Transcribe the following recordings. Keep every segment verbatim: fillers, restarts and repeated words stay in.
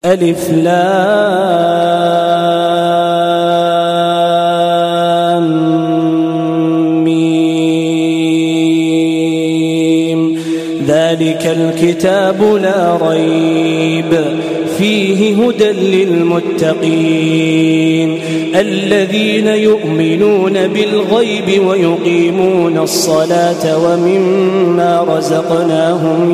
ألف لام ميم ذلك الكتاب لا ريب فيه هدى للمتقين الذين يؤمنون بالغيب ويقيمون الصلاة ومما رزقناهم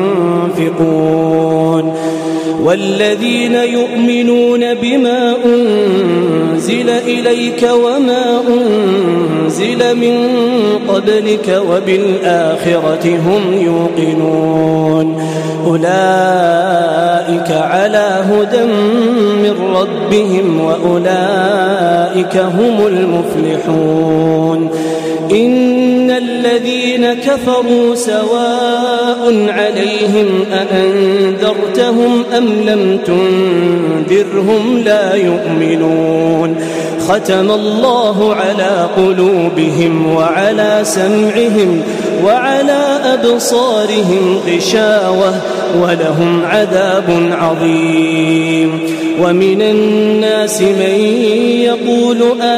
ينفقون والذين يؤمنون بما أنزل إليك وما أنزل من قبلك وبالآخرة هم يوقنون أولئك على هدى من ربهم وأولئك هم المفلحون إن الذين كفروا سواء عليهم أأنذرتهم أم لم تنذرهم لا يؤمنون ختم الله على قلوبهم وعلى سمعهم وعلى أبصارهم غشاوة ولهم عذاب عظيم ومن الناس من يقول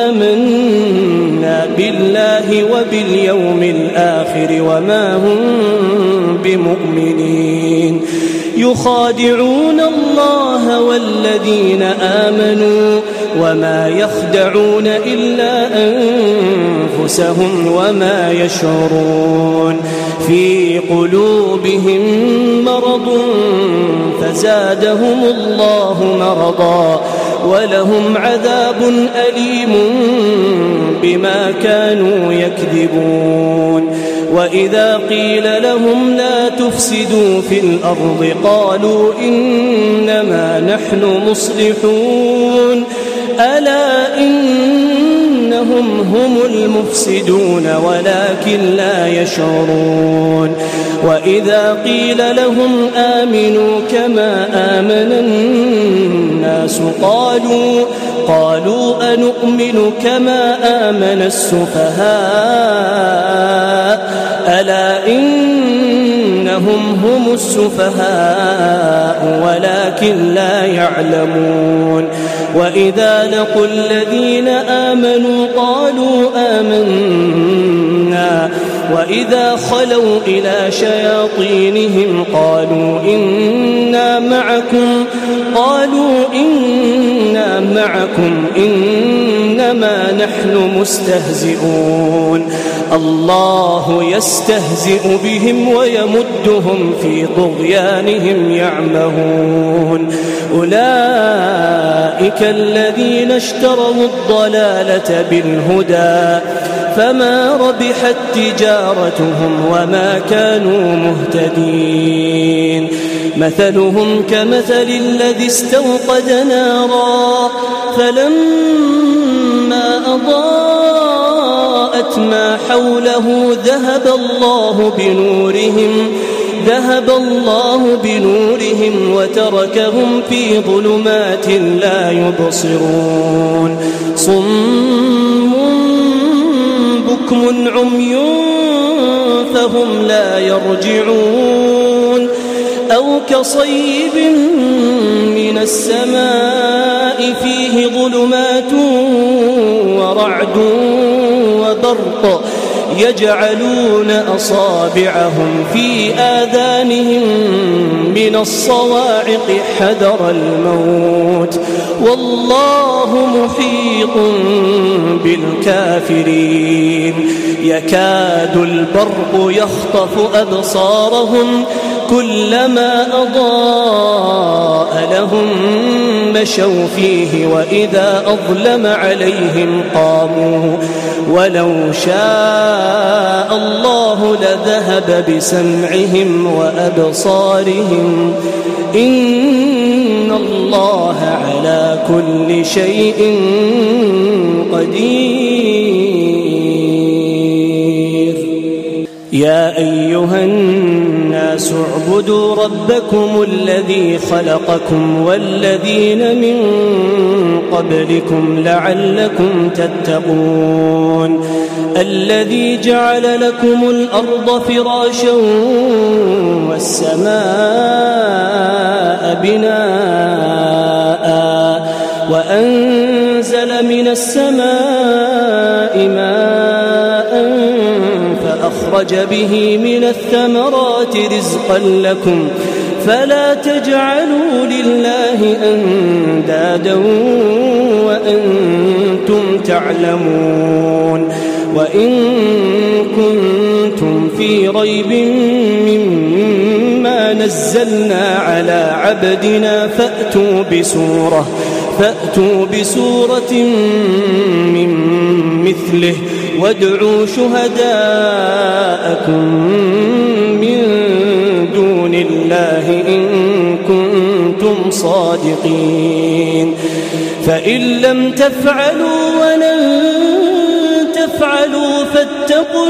آمنا بالله وباليوم الآخر وما هم بمؤمنين يخادعون الله والذين آمنوا وما يخدعون إلا أنفسهم وما يشعرون في قلوبهم مرض فزادهم الله مرضا ولهم عذاب أليم بما كانوا يكذبون وإذا قيل لهم لا تفسدوا في الأرض قالوا إنما نحن مصلحون ألا إنهم هم المفسدون ولكن لا يشعرون وإذا قيل لهم آمنوا كما آمن الناس قالوا قالوا أنؤمن كما آمن السفهاء ألا إنهم هم السفهاء ولكن لا يعلمون وإذا لقوا الذين آمنوا قالوا آمنا وإذا خلوا إلى شياطينهم قالوا إنا معكم قالوا إنا معكم إنما نحن مستهزئون الله يستهزئ بهم ويمدهم في طغيانهم يعمهون أولئك الذين اشتروا الضلالة بالهدى فما ربحت تجارتهم وما كانوا مهتدين مثلهم كمثل الذي استوقد نارا فلما أضاءت ما حوله ذهب الله بنورهم ذهب الله بنورهم وتركهم في ظلمات لا يبصرون صم بكم عمي فهم لا يرجعون أو كصيب من السماء فيه ظلمات ورعد وبرق يجعلون أصابعهم في آذانهم من الصواعق حذر الموت والله محيط بالكافرين يكاد البرق يخطف أبصارهم كلما أضاء لهم مشوا فيه وإذا أظلم عليهم قاموا ولو شاء الله لذهب بسمعهم وأبصارهم إن الله على كل شيء قدير يا أيها الناس الناس اعبدوا ربكم الذي خلقكم والذين من قبلكم لعلكم تتقون الذي جعل لكم الأرض فراشا والسماء بناء وأنزل من السماء ماء فأخرج به من الثمرات رزقا لكم فلا تجعلوا لله أندادا وأنتم تعلمون وإن كنتم في ريب مما نزلنا على عبدنا فأتوا بسورة فأتوا بسورة من مثله وادعوا شهداءكم من دون الله إن كنتم صادقين فإن لم تفعلوا ولن تفعلوا فاتقوا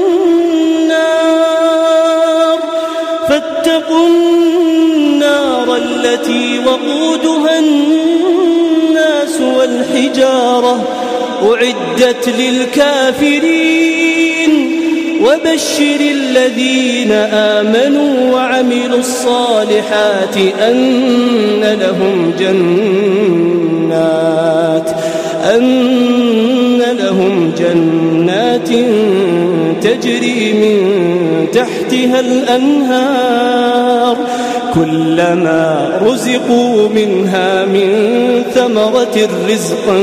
النار فاتقوا النار التي وقودها الناس والحجارة أعدت للكافرين وبشر الذين آمنوا وعملوا الصالحات أن لهم جنات أن لهم جنات تجري من تحتها الأنهار كلما رزقوا منها من ثمرة رزقا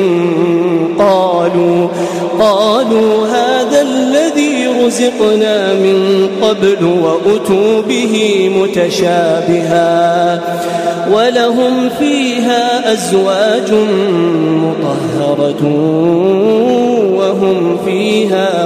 قالوا قالوا هذا الذي رزقنا من قبل وأتوا به متشابها ولهم فيها أزواج مطهرة وهم فيها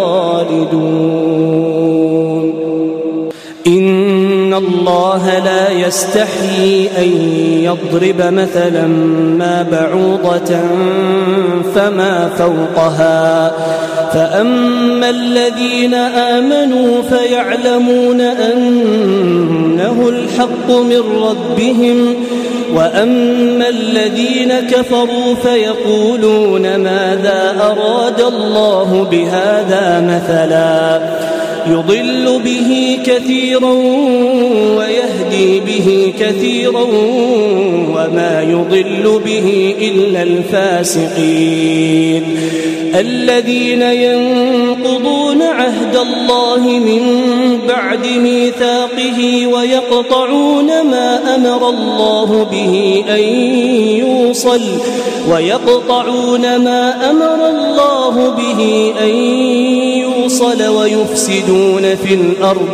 خالدون إن الله لا يستحيي أن يضرب مثلا ما بعوضة فما فوقها فأما الذين آمنوا فيعلمون أنه الحق من ربهم وأما الذين كفروا فيقولون ماذا أراد الله بهذا مثلا يضل به كثيرا ويهدي به كثيرا وما يضل به إلا الفاسقين الذين ينقضون عهد الله من بعد ميثاقه ويقطعون ما أمر الله به أن يوصل ويقطعون ما أمر الله به أن يوصل ويفسدون في الأرض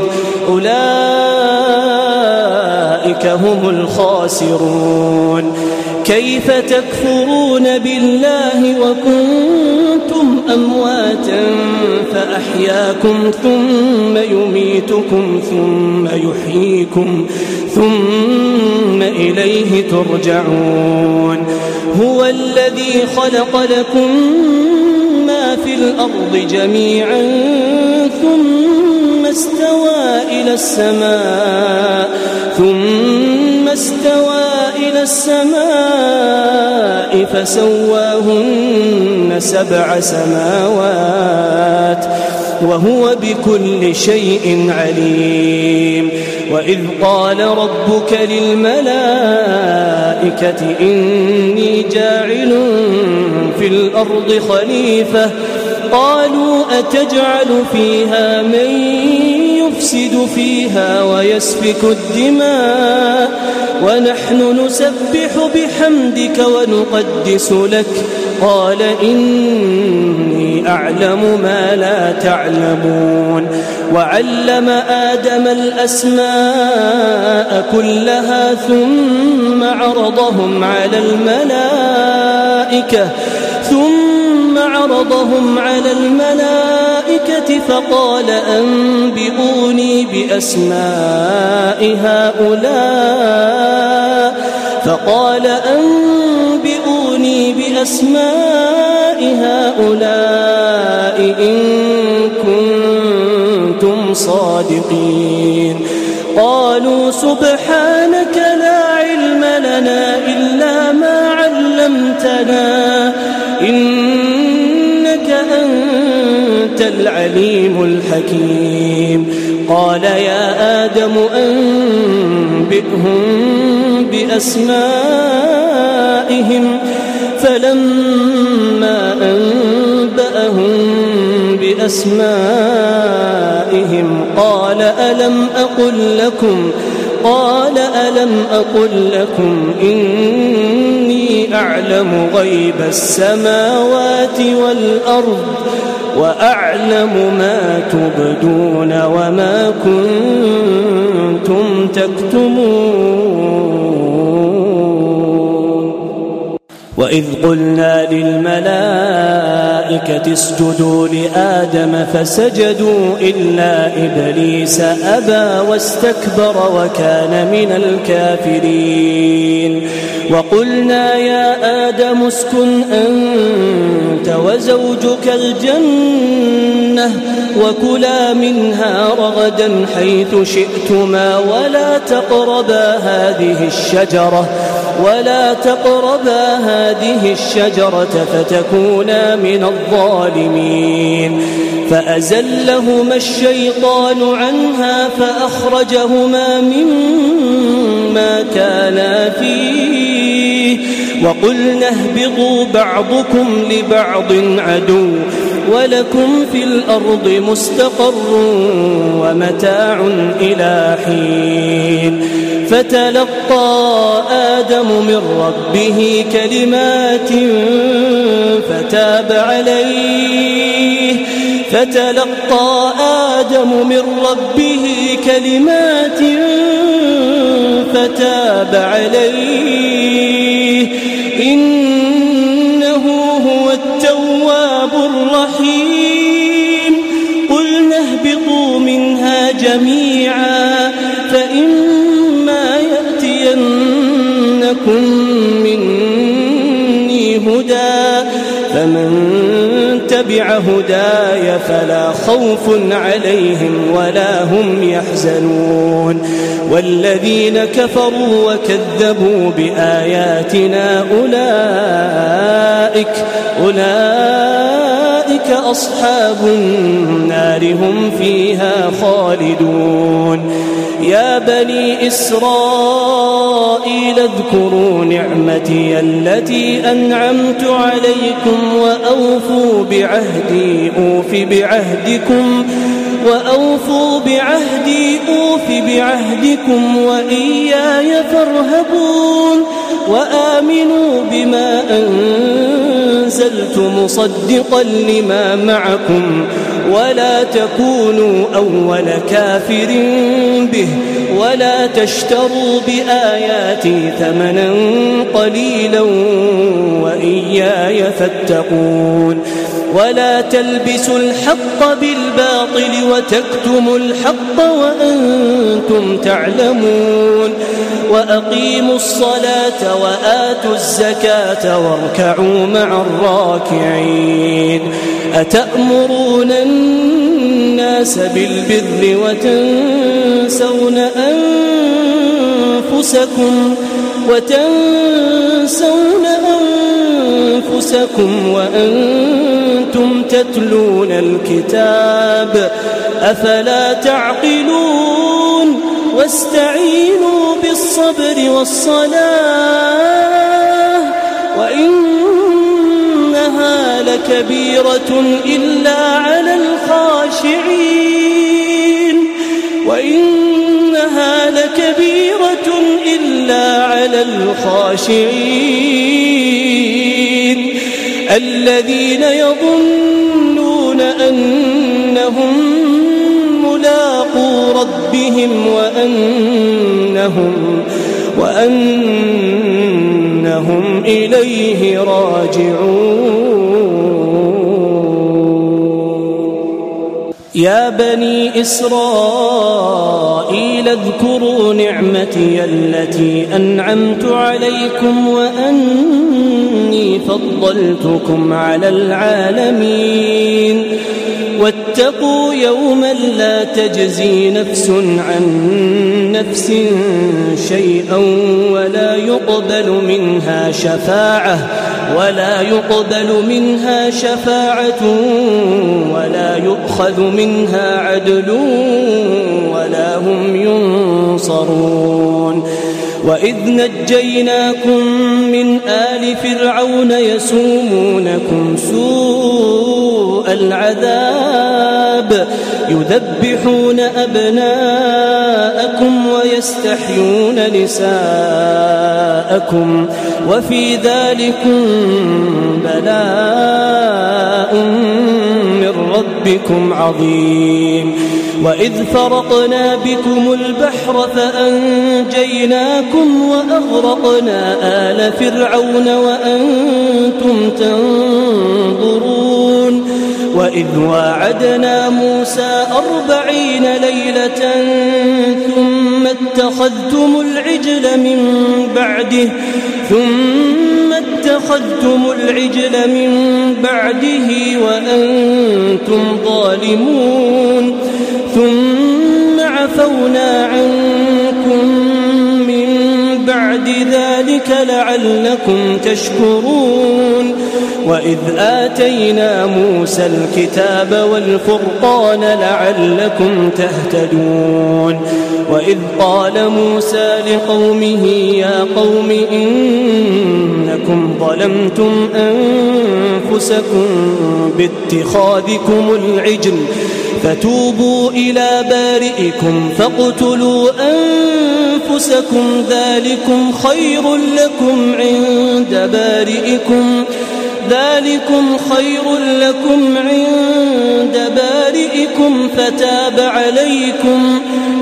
أولئك هم الخاسرون كيف تكفرون بالله وكنتم أمواتا فأحياكم ثم يميتكم ثم يحييكم ثم إليه ترجعون هو الذي خلق لكم ما في الأرض جميعا ثم استوى إلى السماء ثم استوى إلى السماء فسواهن سبع سماوات وهو بكل شيء عليم وإذ قال ربك للملائكة إني جاعل في الأرض خليفة قالوا أتجعل فيها من يفسد فيها ويسفك الدماء ونحن نسبح بحمدك ونقدس لك قال إني أعلم ما لا تعلمون وعلم آدم الأسماء كلها ثم عرضهم على الملائكة ثم عرضهم على الملائكة فقال أنبئوني بأسماء هؤلاء فقال أنبئوني بأسماء هؤلاء إن كنتم الصادقين. قالوا سبحانك لا علم لنا إلا ما علمتنا إنك أنت العليم الحكيم. قال يا آدم أنبئهم بأسمائهم فلما أنبأهم بأسمائهم قال ألم أقل لكم قال ألم أقل لكم إني أعلم غيب السماوات والأرض وأعلم ما تبدون وما كنتم تكتمون. وإذ قلنا للملائكة اسجدوا لآدم فسجدوا إلا إبليس أبى واستكبر وكان من الكافرين. وقلنا يا آدم اسكن أنت وزوجك الجنة وكلا منها رغدا حيث شئتما ولا تقربا هذه الشجرة ولا تقربا هذه الشجرة فتكونا من الظالمين. فأزلهما الشيطان عنها فأخرجهما مما كانا فيه وقلنا اهبطوا بعضكم لبعض عدو ولكم في الأرض مستقر ومتاع إلى حين. فتلقى آدم من ربه كلمات فتاب عليه فتلقى آدم من ربه كلمات فتاب عليه إنه هو التواب الرحيم. قلنا اهبطوا منها جميعا فإما يأتينكم مني هدى فمن تبع هداي فلا خوف عليهم ولا هم يحزنون. والذين كفروا وكذبوا بآياتنا أولئك أولئك أصحاب النار هم فيها خالدون. يا بني إسرائيل اذكروا نعمتي التي أنعمت عليكم وأوفوا بعهدي أوف بعهدكم وأوفوا بعهدي أوف بعهدكم وإياي فارهبون. وآمنوا بما أنزلت مصدقا لما معكم ولا تكونوا أول كافر به ولا تشتروا بآياتي ثمنا قليلا وإياي فاتقون. ولا تلبسوا الحق بالباطل وتكتموا الحق وأنتم تعلمون. وأقيموا الصلاة وآتوا الزكاة واركعوا مع الراكعين. أتأمرون الناس بالبر وتنسون أنفسكم وتنسون أنفسكم وأنتم تتلون الكتاب أفلا تعقلون. واستعينوا بالصبر والصلاة وإنها لكبيرة إلا على الخاشعين وإنها لكبيرة إلا على الخاشعين الذين يظنون أنهم ملاقو ربهم وأنهم وأنهم إليه راجعون. يا بني إسرائيل اذكروا نعمتي التي أنعمت عليكم وأني فضلتكم على العالمين. واتقوا يوما لا تجزي نفس عن نفس شيئا ولا يقبل منها شفاعة ولا يقبل منها شفاعة ولا يؤخذ منها عدل ولا هم ينصرون. وإذ نجيناكم من آل فرعون يسومونكم سوء العذاب يذبحون أبناءكم ويستحيون نساءكم وفي ذلكم بلاء من ربكم عظيم. وإذ فرقنا بكم البحر فأنجيناكم وأغرقنا آل فرعون وأنتم تنظرون. وإذ واعدنا موسى أربعين ليلة ثم اتخذتم العجل من بعده ثم اتخذتم العجل من بعده وأنتم ظالمون ثم عفونا عنكم من بعد ذلك لعلكم تشكرون. وإذ آتينا موسى الكتاب والفرقان لعلكم تهتدون. وإذ قال موسى لقومه يا قوم إنكم ظلمتم أنفسكم باتخاذكم العجل فتوبوا إلى بارئكم فاقتلوا أنفسكم ذلكم خير لكم عند بارئكم ذلكم خير لكم عند بارئكم فتاب عليكم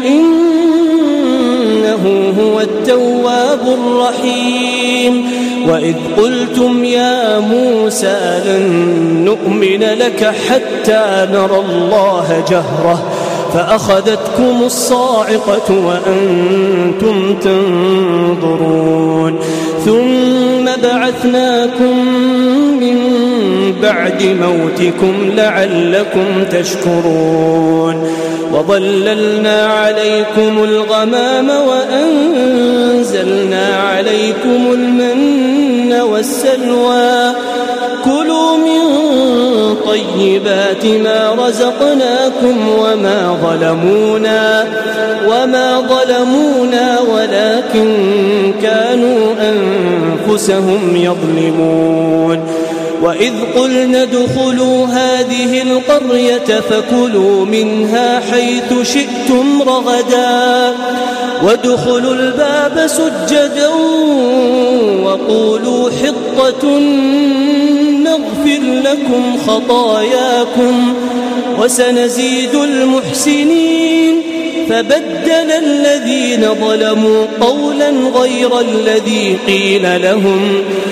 إنه هو التواب الرحيم. وإذ قلتم يا موسى لن نؤمن لك حتى نرى الله جهرة فأخذتكم الصاعقة وأنتم تنظرون ثم بعثناكم من بعد موتكم لعلكم تشكرون. وظللنا عليكم الغمام وأنزلنا عليكم المن والسلوى كلوا من طيبات ما رزقناكم وما ظلمونا وما ظلمونا ولكن كانوا أنفسهم يظلمون. وإذ قلنا ادخلوا هذه القرية فكلوا منها حيث شئتم رغدا وادخلوا الباب سجدا وقولوا حطة نغفر لكم خطاياكم وسنزيد المحسنين. فبدل الذين ظلموا قولا غير الذي قيل لهم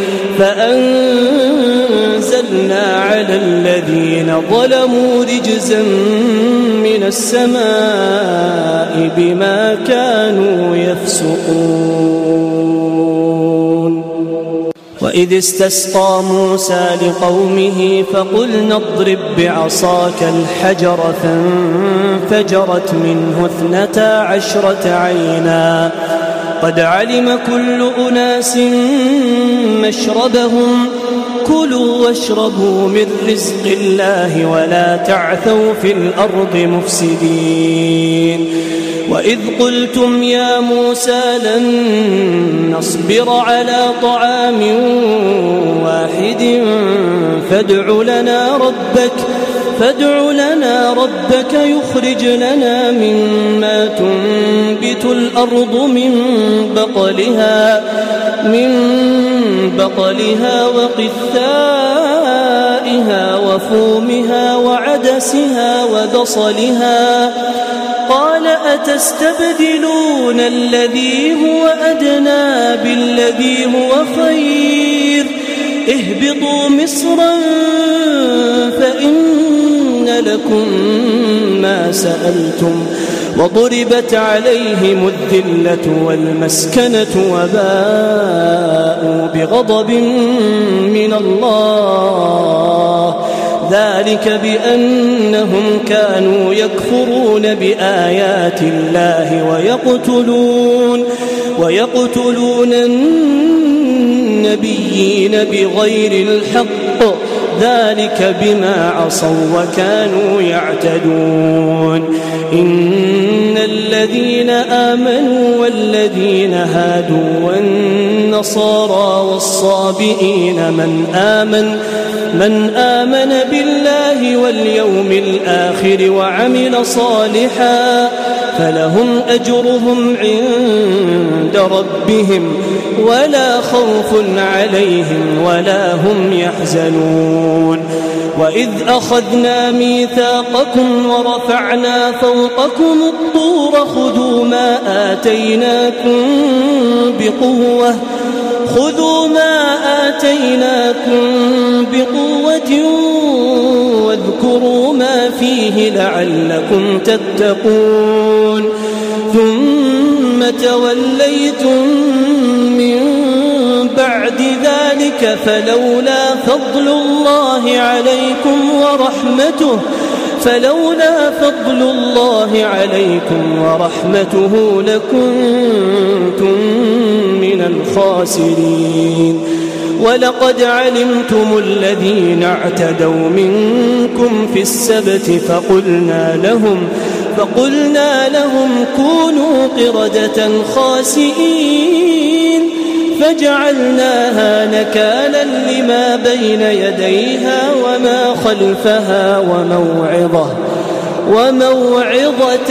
فأنزلنا على الذين ظلموا رجزا من السماء بما كانوا يفسقون. وإذ استسقى موسى لقومه فقلنا اضرب بعصاك الحجر فانفجرت منه اثنتا عشرة عينا قد علم كل أناس مشربهم كلوا واشربوا من رزق الله ولا تعثوا في الأرض مفسدين. وإذ قلتم يا موسى لن نصبر على طعام واحد فادع لنا ربك فادع لنا ربك يخرج لنا مما تنبت الأرض من بقلها من بقلها وقثائها وفومها وعدسها وبصلها قال أتستبدلون الذي هو أدنى بالذي هو خير اهبطوا مصرا فإن لكم ما سألتم وضربت عليهم الذلة والمسكنة وباءوا بغضب من الله ذلك بأنهم كانوا يكفرون بآيات الله ويقتلون ويقتلون النبيين بغير الحق ذلك بما عصوا وكانوا يعتدون إن الذين آمنوا والذين هادوا والنصارى والصابئين من آمن من آمن بالله واليوم الآخر وعمل صالحا فلهم أجرهم عند ربهم ولا خوف عليهم ولا هم يحزنون وإذ أخذنا ميثاقكم ورفعنا فوقكم الطور خذوا ما آتيناكم بقوة خذوا ما آتيناكم بقوة واذكروا ما فيه لعلكم تتقون ثم توليتم من بعد ذلك فلولا فضل الله عليكم ورحمته فلولا فضل الله عليكم ورحمته لكنتم من الخاسرين ولقد علمتم الذين اعتدوا منكم في السبت فقلنا لهم فقلنا لهم كونوا قردة خاسئين فجعلناها نكالا لما بين يديها وما خلفها وموعظة وموعظة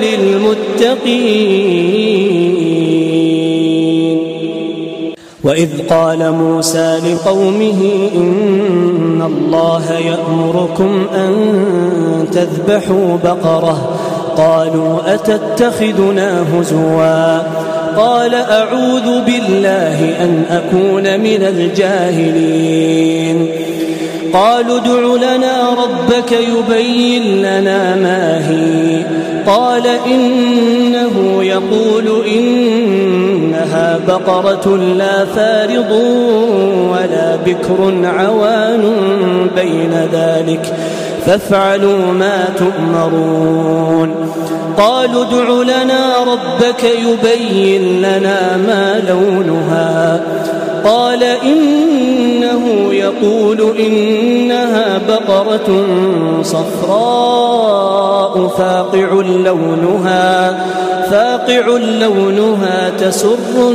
للمتقين. وإذ قال موسى لقومه إن الله يأمركم أن تذبحوا بقرة قالوا أتتخذنا هزوا قال أعوذ بالله أن أكون من الجاهلين قالوا ادع لنا ربك يبين لنا ما هي قال إنه يقول إنها بقرة لا فارض ولا بكر عوان بين ذلك فافعلوا ما تؤمرون قالوا ادع لنا ربك يبين لنا ما لونها قال إنه يقول إنها بقرة صفراء فاقع لونها فاقع لونها تسر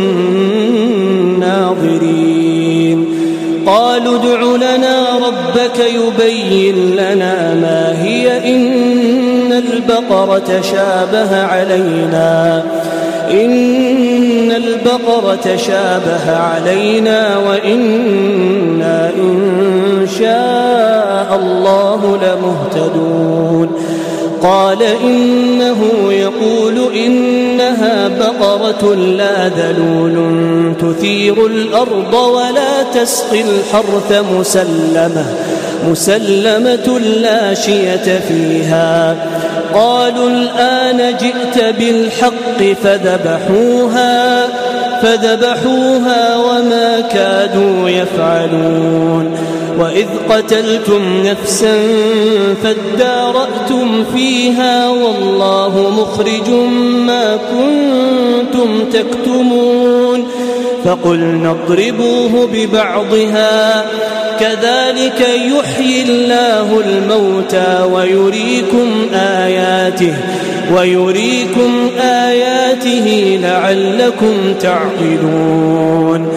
الناظرين قالوا ادع لنا ربك يبين لنا ما هي إن البقرة شابه علينا إن البقرة شابه علينا وإنا إن شاء الله لمهتدون قال إنه يقول إنها بقرة لا ذلول تثير الأرض ولا تسقي الحرث مسلمة مسلمة لا شية فيها قالوا الآن جئت بالحق فذبحوها فذبحوها وما كادوا يفعلون وإذ قتلتم نفسا فادارأتم فيها والله مخرج ما كنتم تكتمون فقلنا اضربوه ببعضها كذلك يحيي الله الموتى ويريكم آياته ويريكم آياته لعلكم تعقلون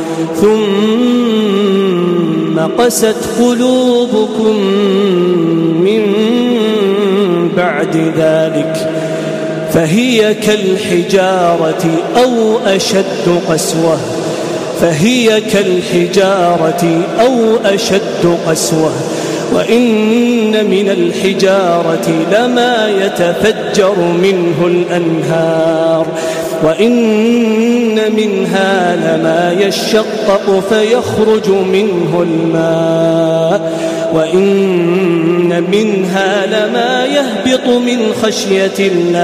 ثم قست قلوبكم من بعد ذلك فهي كالحجارة أو أشد قسوة فهي كالحجارة أو أشد قسوة وإن من الحجارة لما يتفجر منه الأنهار وإن منها لما يشقق فيخرج منه الماء وإن منها لما يهبط من خشية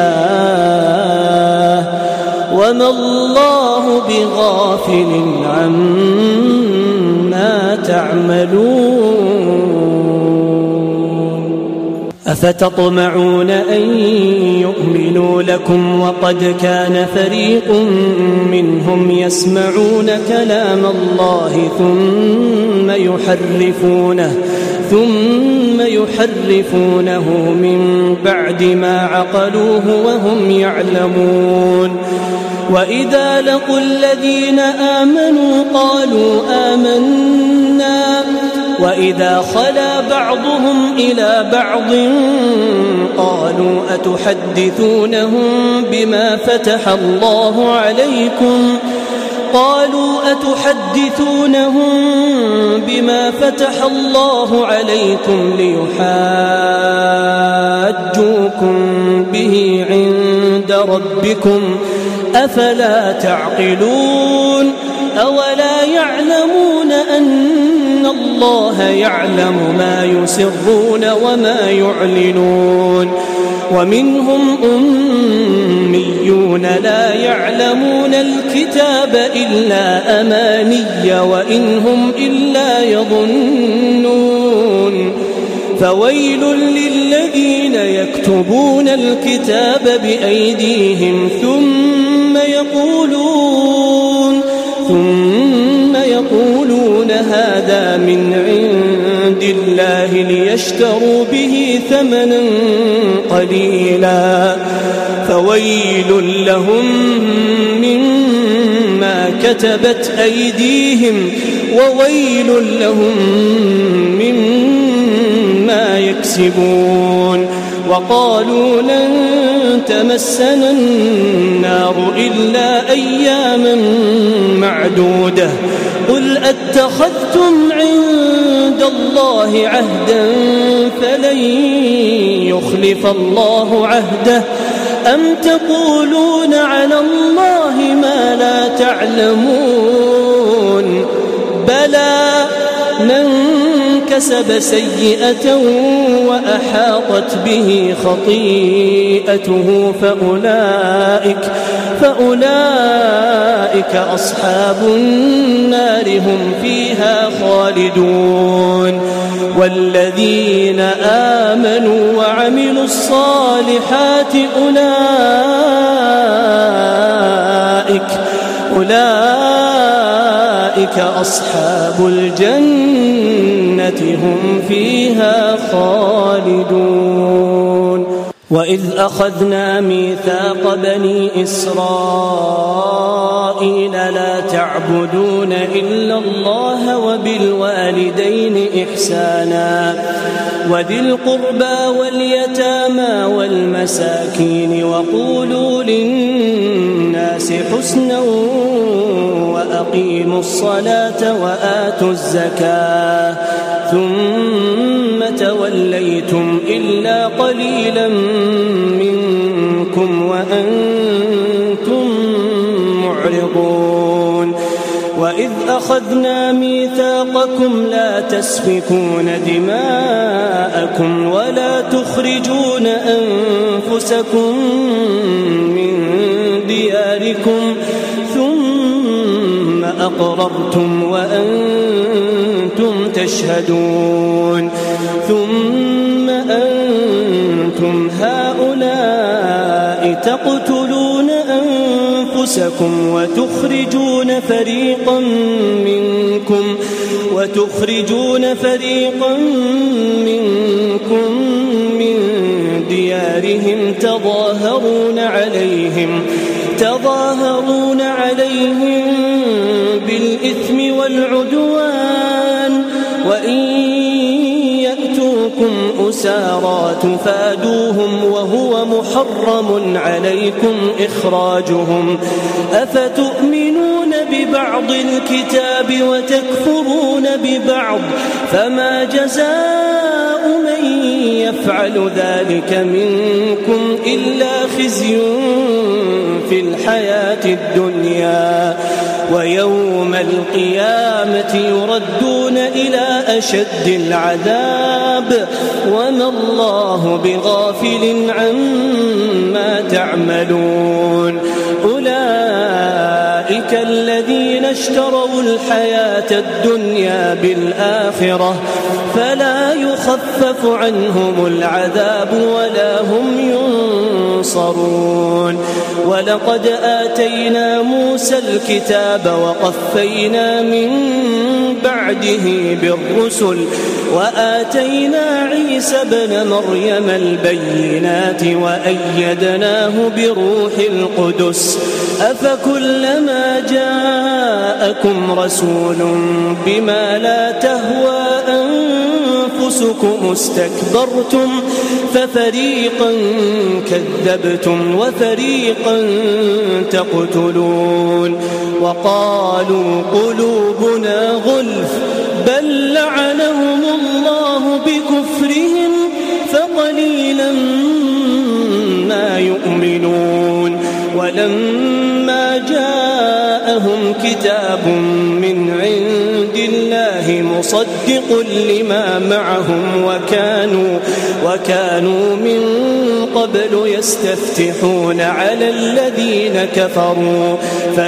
الله وما الله بغافل عما تعملون. أفتطمعون أن يؤمنوا لكم وقد كان فريق منهم يسمعون كلام الله ثم يحرفونه ثم يحرفونه من بعد ما عقلوه وهم يعلمون وإذا لقوا الذين آمنوا قالوا آمنا وإذا خلا بعضهم إلى بعض قالوا أتحدثونهم بما فتح الله عليكم قالوا أتحدثونهم بما فتح الله عليكم ليحاجوكم به عند ربكم أفلا تعقلون أولا يعلمون أن الله يعلم ما يسرون وما يعلنون ومنهم أميون لا يعلمون الكتاب إلا أماني وإن هم إلا يظنون فويل للذين يكتبون الكتاب بأيديهم ثم يقولون ثم يقولون هذا من عند الله ليشتروا به ثمنا قليلا فويل لهم مما كتبت أيديهم وويل لهم مما يكسبون وقالوا لن تمسنا النار إلا أياما معدودة قل أتخذتم عند الله عهدا فلن يخلف الله عهده أم تقولون على الله ما لا تعلمون بلى من كسب سيئة وأحاطت به خطيئته فأولئك, فأولئك أصحاب النار هم فيها خالدون والذين آمنوا وعملوا الصالحات أولئك أولئك أصحاب الجنة هم فيها خالدون وإذ أخذنا ميثاق بني إسرائيل لا تعبدون إلا الله وبالوالدين إحسانا وذي القربى واليتامى والمساكين وقولوا للناس حسنا وأقيموا الصلاة وآتوا الزكاة ثم توليتم إلا قليلا منكم وأنتم معرضون وإذ أخذنا ميثاقكم لا تسفكون دماءكم ولا تخرجون أنفسكم من دياركم ثم أقررتم وأنتم تشهدون ثم أنتم هؤلاء تقتلون أنفسكم وتخرجون فريقا منكم وتخرجون فريقا منكم من ديارهم تظاهرون عليهم تظاهرون عليهم بالإثم والعدوان وإن يأتوكم أسارى تفادوهم وهو محرم عليكم إخراجهم أفتؤمنون ببعض الكتاب وتكفرون ببعض فما جزاء من يفعل ذلك منكم إلا خزي في الحياة الدنيا ويوم القيامة يردون إلى أشد العذاب وما الله بغافل عما تعملون أولئك الذين اشتروا الحياة الدنيا بالآخرة فلا يخفف عنهم العذاب ولا هم ينصرون. ولقد آتينا موسى الكتاب وقفينا من بعده بالرسل وآتينا عيسى ابن مريم البينات وأيدناه بروح القدس أفكلما جاءكم رسول بما لا تهوى أنفسكم استكبرتم ففريقا كذبتم وفريقا تقتلون. وقالوا قلوبنا غلف بل لعنهم الله بكفرهم فقليلا ما يؤمنون. ولما جاءهم كتاب من عند الله مصدق لما معهم وكانوا, وكانوا من قبل يستفتحون على الذين كفروا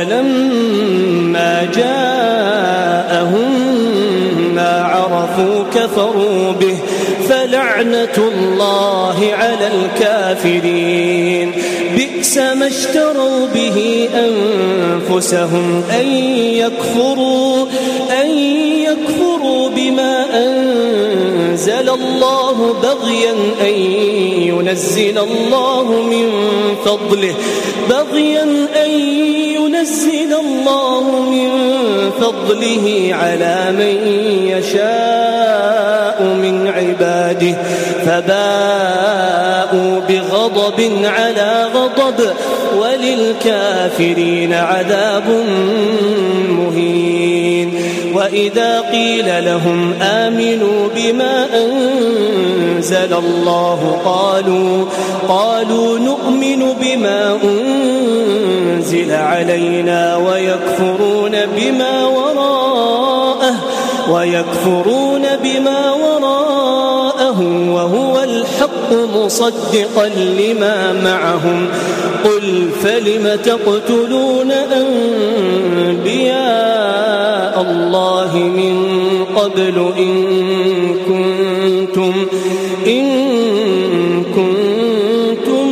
فلما جاءهم ما عرفوا كفروا به فلعنة الله على الكافرين. بئس ما اشتروا به أنفسهم أن يكفروا, أن يكفروا بما أنزل الله بغيا أن ينزل الله من فضله بغيا أن ينزل الله من فضله على من يشاء من عباده فباءوا بغضب على غضب وللكافرين عذاب مهين. وإذا قيل لهم آمنوا بما أنزل الله قالوا, قالوا نؤمن بما أنزل علينا ويكفرون بما وراءه ويكفرون بما وراءه وهو الحق مصدقا لما معهم. قل فلم تقتلون أنبياء الله من قبل إن كنتم, إن كنتم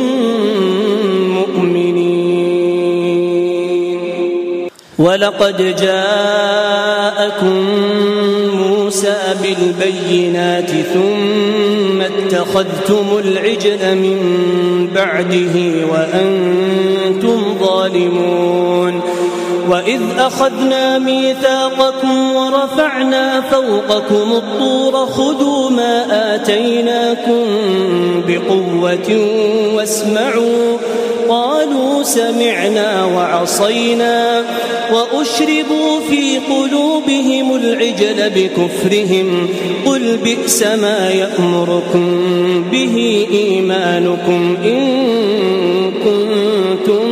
مؤمنين. ولقد جاءكم موسى بالبينات ثم اتخذتم العجل من بعده وأنتم ظالمون. وإذ أخذنا ميثاقكم ورفعنا فوقكم الطور خذوا ما آتيناكم بقوة واسمعوا قالوا سمعنا وعصينا وأشربوا في قلوبهم العجل بكفرهم قل بئس ما يأمركم به إيمانكم إن كنتم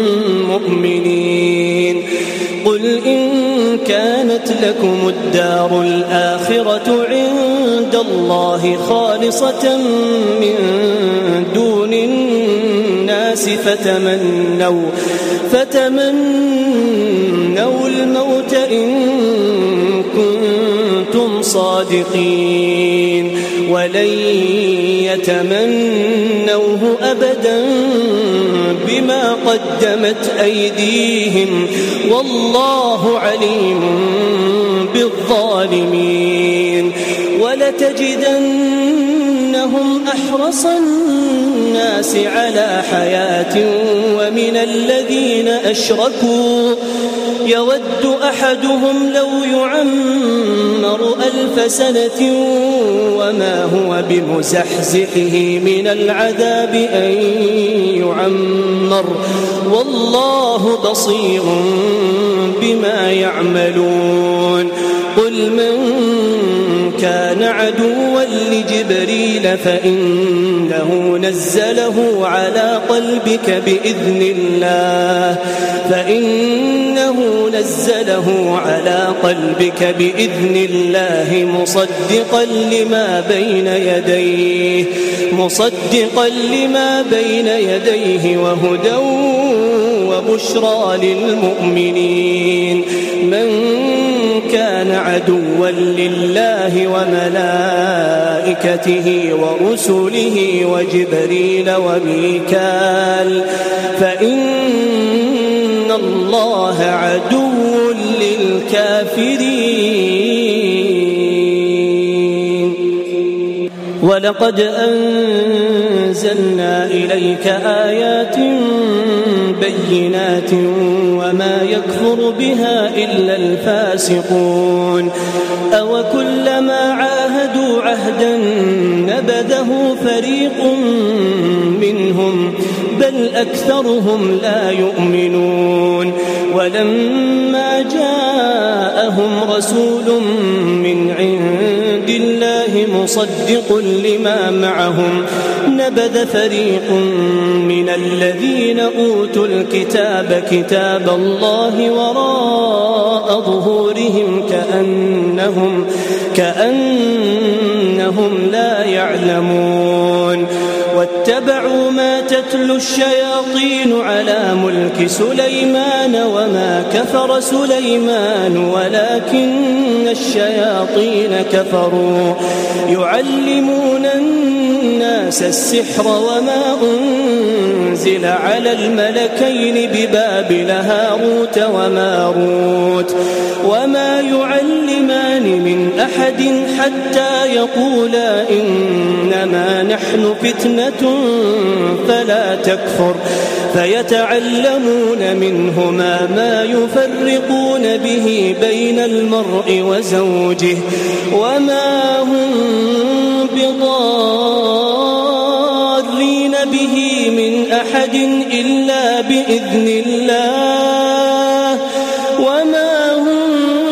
مؤمنين. قل إن كانت لكم الدار الآخرة عند الله خالصة من دون الناس فتمنوا, فتمنوا الموت إن كنتم صادقين ولن يتمنوه أبدا بما قدمت أيديهم والله عليم بالظالمين. ولتجدنهم أحرص الناس على حياة ومن الذين أشركوا يود أحدهم لو يعمر ألف سنة وما هو بمزحزحه من العذاب أن يعمر والله بصير بما يعملون. قل من كان عدوا لجبريل فإنه نزله على قلبك بإذن الله فإنه نزله على قلبك بإذن الله مصدقا لما بين يديه مصدقا لما بين يديه وهدى وبشرى للمؤمنين. من كان عدوا لله وملائكته ورسله وجبريل وميكال فإن الله عدو للكافرين. ولقد أنزلنا إليك آيات بينات وما يكفر بها إلا الفاسقون. أوكلما عاهدوا عهدا نبذه فريق منهم بل أكثرهم لا يؤمنون. ولما جاءهم رسول من عند الله مصدق لما معهم نبذ فريق من الذين أوتوا الكتاب كتاب الله وراء ظهورهم كأنهم, كأنهم لا يعلمون. واتبعوا ما تتلو الشياطين على ملك سليمان وما كفر سليمان ولكن الشياطين كفروا يعلمون الناس السحر وما أنزل على الملكين ببابل هاروت وماروت وما يعلمان من أحد حتى يقولا إنما نحن فتنة فلا تكفر فيتعلمون منهما ما يفرقون به بين المرء وزوجه وما هم بضارين به من أحد إلا بإذن الله وما هم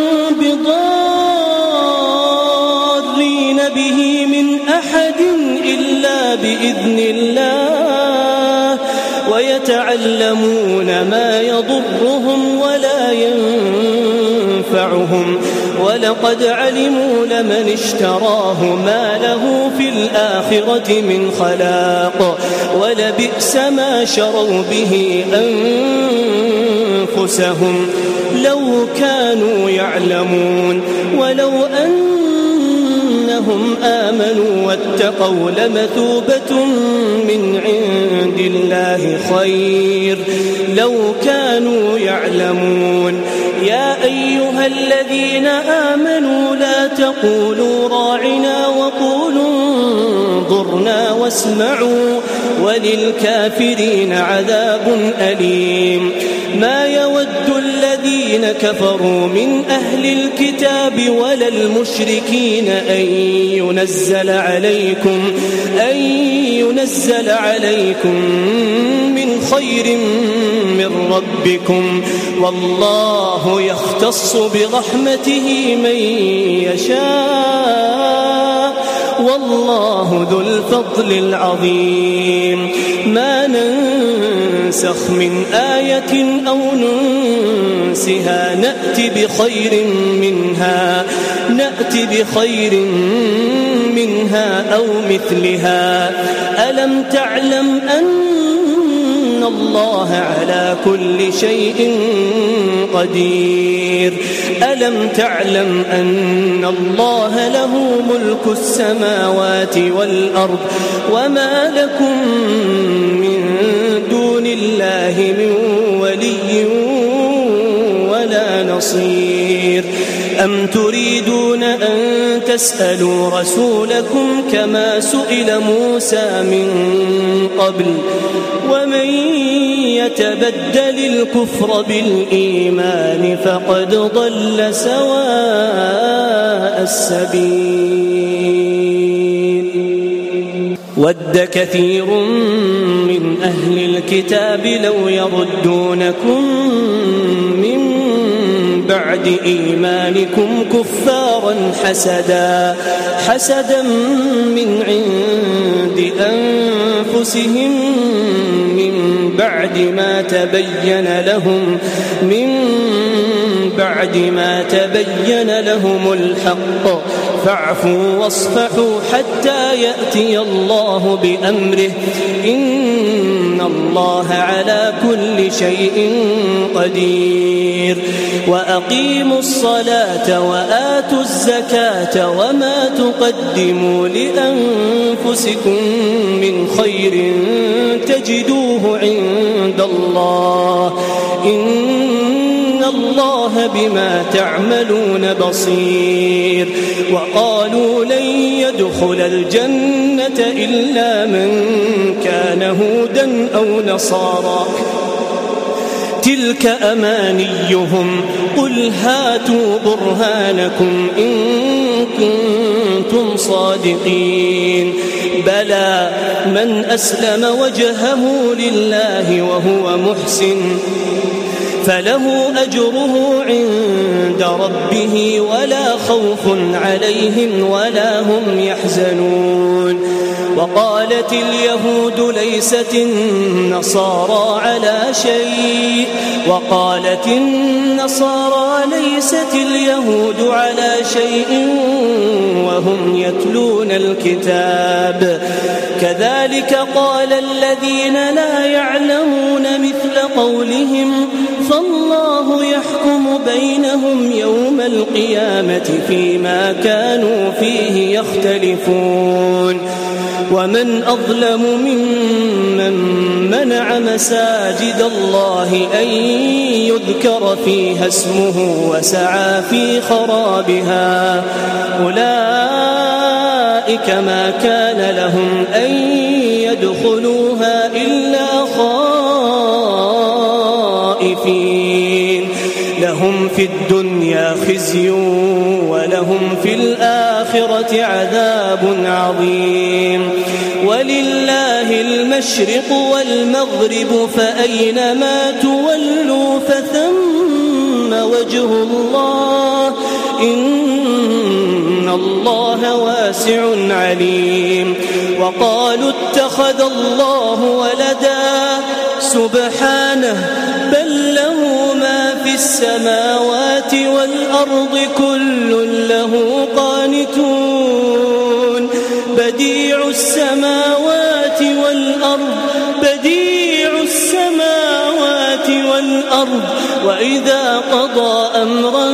بضارين به من أحد إلا بإذن الله ويتعلمون ما يضرهم ولا ينفعهم ولقد علموا لمن اشتراه ما له في الآخرة من خلاق ولبئس ما شروا به أنفسهم لو كانوا يعلمون. ولو أنهم آمنوا واتقوا لمثوبة من عند الله خير لو كانوا يعلمون. يا أيها الذين آمنوا لا تقولوا راعنا وقولوا انظرنا واسمعوا وللكافرين عذاب أليم. ما يود الذين كفروا من أهل الكتاب ولا المشركين أن ينزل عليكم أن ينزل عليكم من خير من ربكم والله يختص برحمته من يشاء والله ذو الفضل العظيم. ما ننسخ من آية أو ننسها نأتي بخير منها نأتي بخير منها أو مثلها. ألم تعلم أن الله على كل شيء قدير. ألم تعلم أن الله له ملك السماوات والأرض وما لكم من دون الله من ولي ولا نصير. أم تريدون أن تسألوا رسولكم كما سئل موسى من قبل ومن يتبدل الكفر بالإيمان فقد ضل سواء السبيل. ود كثير من أهل الكتاب لو يردونكم من بعد إيمانكم كفارا حسدا حسدا من عند أنفسهم من بعد ما تبين لهم من بعد ما تبين لهم الحق فاعفوا واصفحوا حتى يأتي الله بأمره إن الله على كل شيء قدير وأقيموا الصلاة وآتوا الزكاة وما تقدموا لأنفسكم من خير تجدوه عند الله إن الله بما تعملون بصير وقالوا لن يدخل الجنة إلا من كان هودا أو نصارى تلك أمانيهم قل هاتوا برهانكم إن كنتم صادقين بلى من أسلم وجهه لله وهو محسن فله أجره عند ربه ولا خوف عليهم ولا هم يحزنون وقالت اليهود ليست النصارى على شيء وقالت النصارى ليست اليهود على شيء وهم يتلون الكتاب كذلك قال الذين لا يعلمون مثل قولهم فالله يحكم بينهم يوم القيامة فيما كانوا فيه يختلفون ومن أظلم ممن منع مساجد الله أن يذكر فيها اسمه وسعى في خرابها أولئك ما كان لهم أن يدخلوها إلا خائفين لهم في الدنيا خزي ولهم في الآخرة عذاب عظيم ولله المشرق والمغرب فأينما تولوا فثم وجه الله إن الله واسع عليم وقالوا اتخذ الله ولدا سبحانه بل له ما في السماوات والأرض كل له قانتون بديع السماوات والأرض بديع السماوات والأرض وإذا قضى أمرا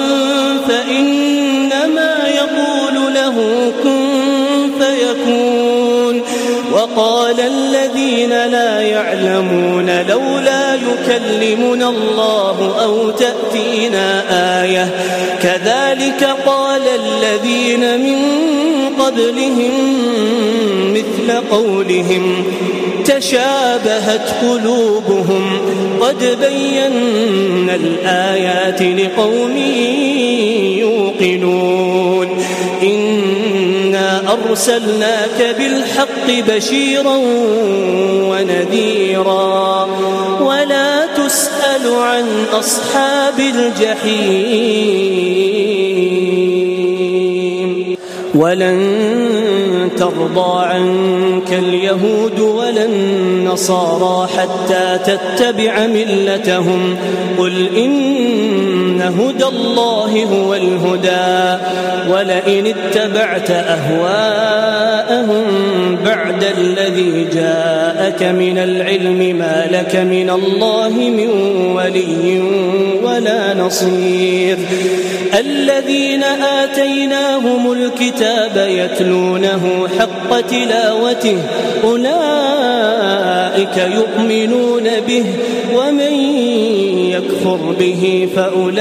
فإنما يقول له كن فيكون وقال الذين لا يعلمون لولا يكلمنا الله أو تأتينا آية كذلك قال الذين من قبلهم مثل قولهم تشابهت قلوبهم قد بينا الآيات لقوم يوقنون إنا أرسلناك بالحق بشيرا ونذيرا ولا تسأل عن أصحاب الجحيم ولن ترضى عنك اليهود ولا النصارى حتى تتبع ملتهم قل إن هدى الله هو الهدى ولئن اتبعت أهواءهم بعد الذي جاءك من العلم ما لك من الله من ولي ولا نصير الذين آتيناهم الكتاب يتلونه حق تلاوته أولئك يؤمنون به ومن يكفر به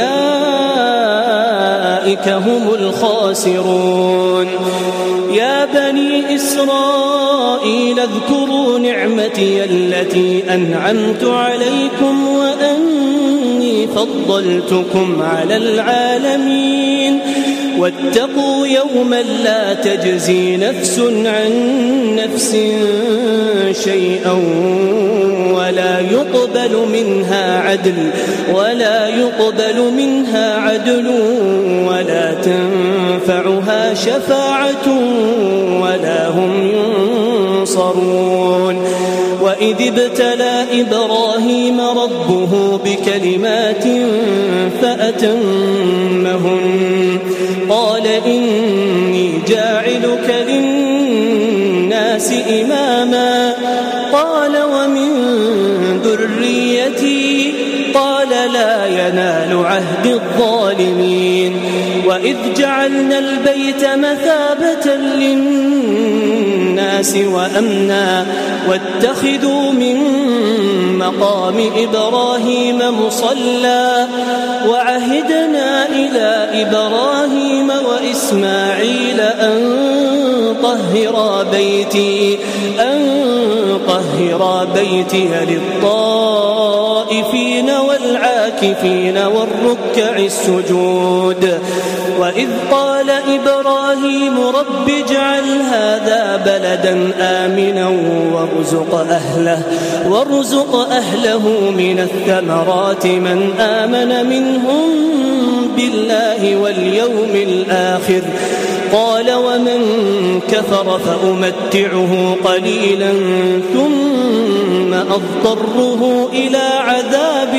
فأولئك هم الخاسرون يا بني إسرائيل اذكروا نعمتي التي أنعمت عليكم وأني فضلتكم على العالمين واتقوا يوما لا تجزي نفس عن نفس شيئا ولا يقبل منها عدل ولا يقبل منها عدل ولا تنفعها شفاعة ولا هم ينصرون وإذ ابتلى إبراهيم ربه بكلمات فأتمهن قال إني جاعلك للناس إماما قال ومن عهد الظالمين. وإذ جعلنا البيت مثابة للناس وأمنا واتخذوا من مقام إبراهيم مصلى وعهدنا إلى إبراهيم وإسماعيل أن طهرا بيتي أن طهرا بيتي للطائفين والعاكفين والركع السجود. وإذ قال إبراهيم رب اجعل هذا بلدا آمنا وارزق أهله وارزق أهله من الثمرات من آمن منهم بالله واليوم الآخر. قال ومن كفر فأمتعه قليلا ثم أضطره إلى عذاب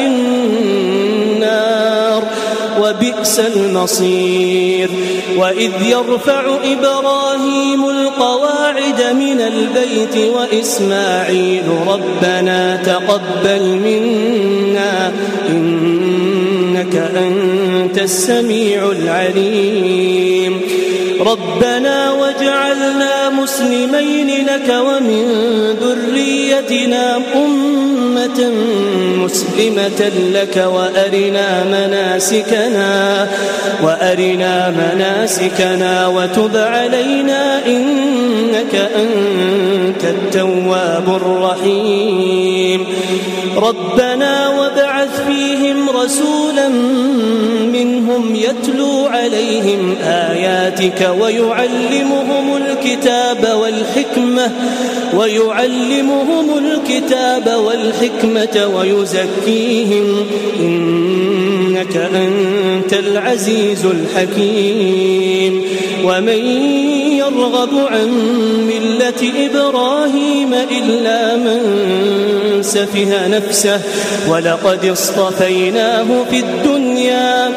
النار وبئس المصير. وإذ يرفع إبراهيم القواعد من البيت وإسماعيل ربنا تقبل منا إنك أنت السميع العليم. ربنا واجعلنا مسلمين لك ومن ذريتنا أمة مسلمة لك وأرنا مناسكنا وأرنا مناسكنا وتب علينا إنك أنت التواب الرحيم. ربنا وابعث فيهم رسولا منهم يتلو عليهم آياتك ويعلمهم الكتاب والحكمة ويعلمهم الكتاب والحكمة ويزكيهم إنك أنت العزيز الحكيم. ومن يرغب عن ملة إبراهيم إلا من سفه نفسه ولقد اصطفيناه في الدنيا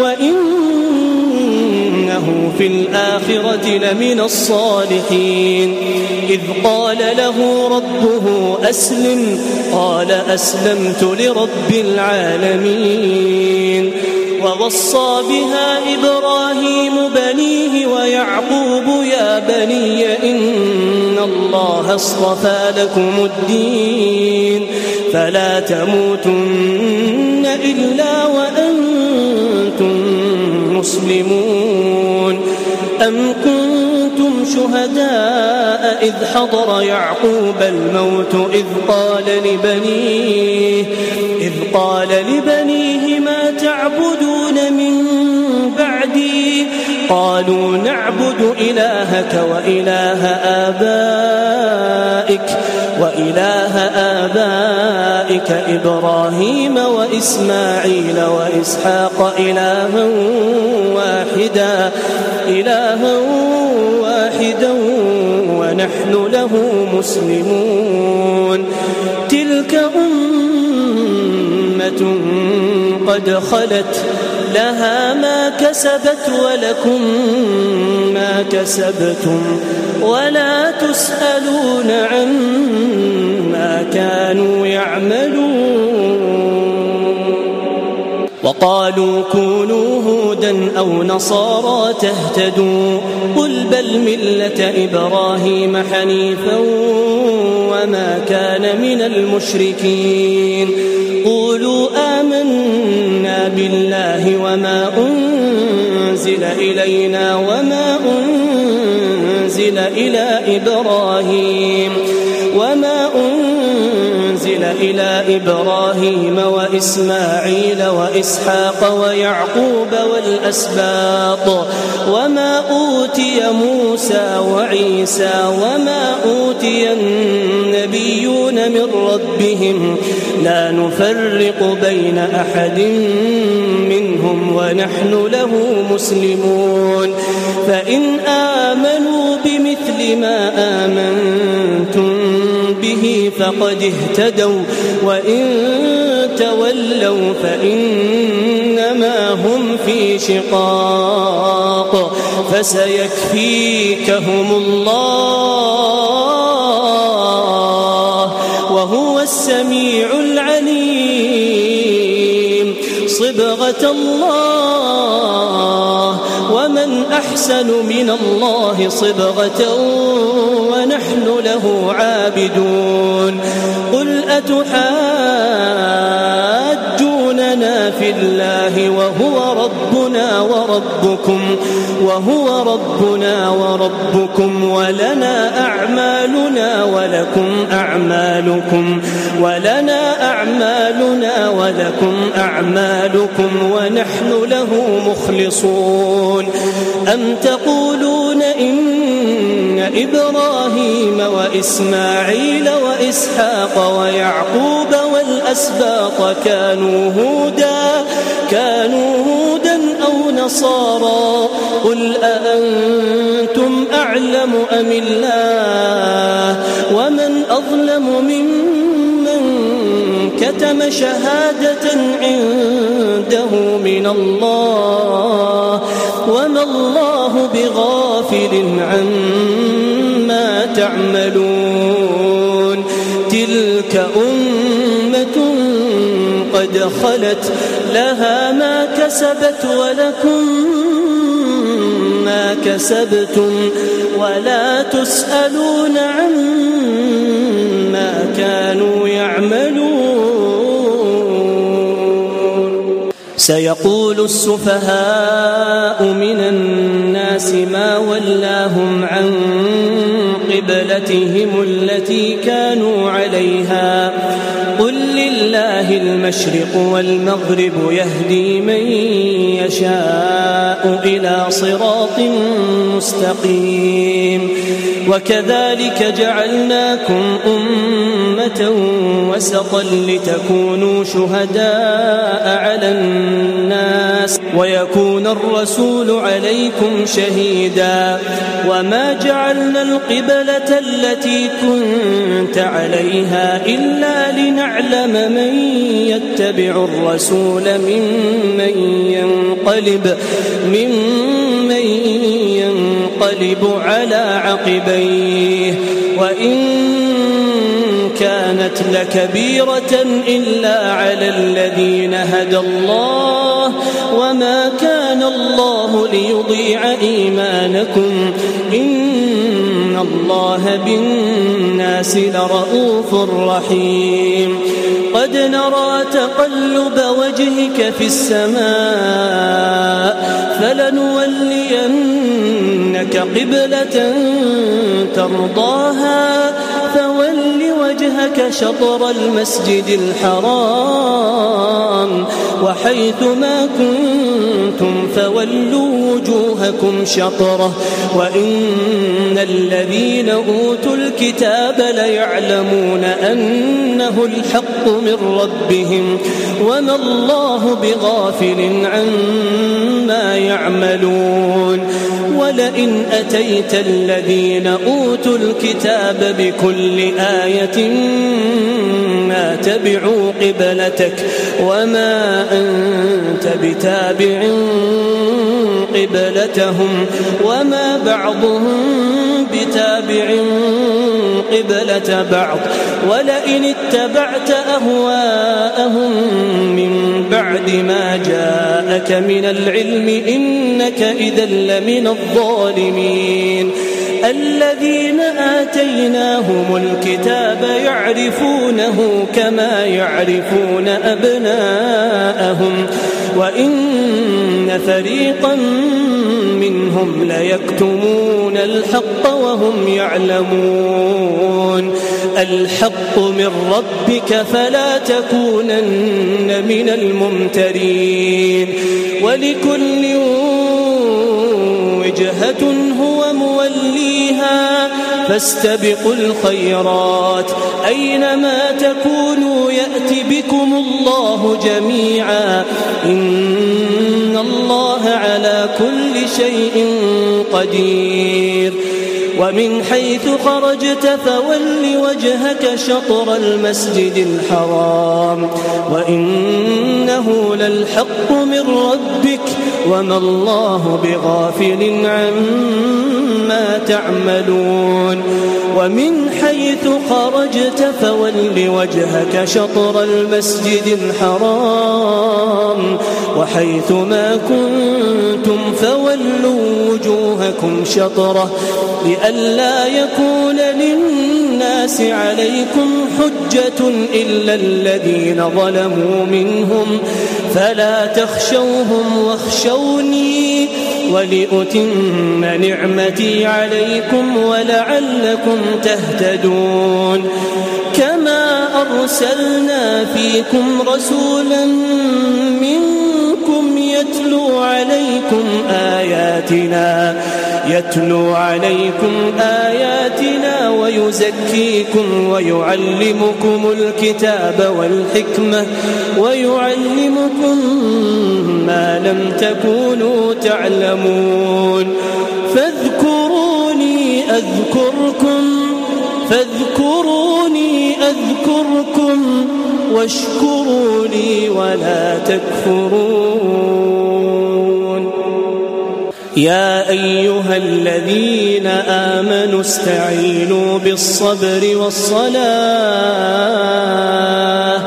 وإنه في الآخرة لمن الصالحين. إذ قال له ربه أسلم قال أسلمت لرب العالمين. ووصى بها إبراهيم بنيه ويعقوب يا بني إن الله اصطفى لكم الدين فلا تموتن إلا وأنتم مسلمون. أم كنتم شهداء إذ حضر يعقوب الموت إذ قال لبنيه إذ قال لبنيه ما تعبدون من بعدي قالوا نعبد إلهك وإله آبائك وإله آبائك إبراهيم وإسماعيل وإسحاق إلها واحدا إلها واحدا ونحن له مسلمون. تلك أمة قد خلت لها ما كسبت ولكم ما كسبتم ولا تسألون عما كانوا يعملون. وقالوا كونوا هودا أو نصارى تهتدوا قل بل ملة إبراهيم حنيفا وما كان من المشركين. قولوا آمنا بالله وما أنزل إلينا وما أنزل إلى إبراهيم وما أنزل إلى إبراهيم وإسماعيل وإسحاق ويعقوب والأسباط وما أوتي موسى وعيسى وما أوتي النبيون من ربهم لا نفرق بين أحد منهم ونحن له مسلمون. فإن آمنوا بمثل ما آمنتم به فقد اهتدوا وإن تولوا فإنما هم في شقاق فسيكفيكهم الله وهو السميع العليم. صبغة الله أحسن من الله صبغة ونحن له عابدون قل أتحاجوننا في الله وهو ربنا وربكم وهو ربنا وربكم ولنا أعمالنا ولكم أعمالكم ولنا أعمالنا ولكم أعمالكم ونحن له مخلصون أم تقولون إن إبراهيم وإسماعيل وإسحاق ويعقوب والأسباط كانوا هودا كانوا هودا أو نصارى قل أأنتم أعلم أم الله ومن أظلم ممن كتم شهادة عنده من الله وما الله بغافل عما تعملون تلك أمة قد خلت لها ما كسبت ولكم ما كسبتم ولا تسألون عما كانوا يعملون سيقول السفهاء من الناس ما ولاهم عن قبلتهم التي كانوا عليها قل لله المشرق والمغرب يهدي من يشاء إلى صراط مستقيم وكذلك جعلناكم أمة وسطا لتكونوا شهداء على الناس ويكون الرسول عليكم شهيدا وما جعلنا القبلة التي كنت عليها إلا لنعلم من يتبع الرسول ممن ينقلب ممن ينقلب على عقبيه وإن كانت لكبيرة إلا على الذين هدى الله وما كان الله ليضيع إيمانكم إن الله بالناس لرؤوف رحيم قد نرى تقلب وجهك في السماء فلنولينك قبلة ترضاها فول وجهك شطر المسجد الحرام وحيث ما كنتم فولوا وجوهكم شطره وإن الذين أوتوا الكتاب ليعلمون أنه الحق من ربهم وما الله بغافل عما يعملون ولئن أتيت الذين أوتوا الكتاب بكل آية ما تبعوا قبلتك وما أنت بتابع قبلتهم وما بعضهم بتابع قبلة بعض ولئن اتبعت أهواءهم من بعد ما جاءك من العلم إنك إذا لمن الظالمين الذين آتيناهم الكتاب يعرفونه كما يعرفون أبناءهم وإن فريقا منهم ليكتمون الحق وهم يعلمون الحق من ربك فلا تكونن من الممترين ولكل وجهة هو موليها فاستبقوا الخيرات أينما تكونوا يأت بكم الله جميعا إن الله على كل شيء قدير ومن حيث خرجت فول وجهك شطر المسجد الحرام وإنه للحق من ربك وما الله بغافل عما تعملون ومن حيث خرجت فول وجهك شطر المسجد الحرام وحيث ما كنتم فولوا وجوهكم شطرة لئلا يكون للناس عليكم حجة إلا الذين ظلموا منهم فلا تخشوهم واخشوني ولأتم نعمتي عليكم ولعلكم تهتدون كما أرسلنا فيكم رسولا منكم يتلو عليكم آياتنا يتلو عليكم آياتنا ويزكيكم ويعلمكم الكتاب والحكمة ويعلمكم ما لم تكونوا تعلمون فاذكروني أذكركم فاذكروني أذكركم واشكروا لي ولا تكفرون يا أيها الذين آمنوا استعينوا بالصبر والصلاة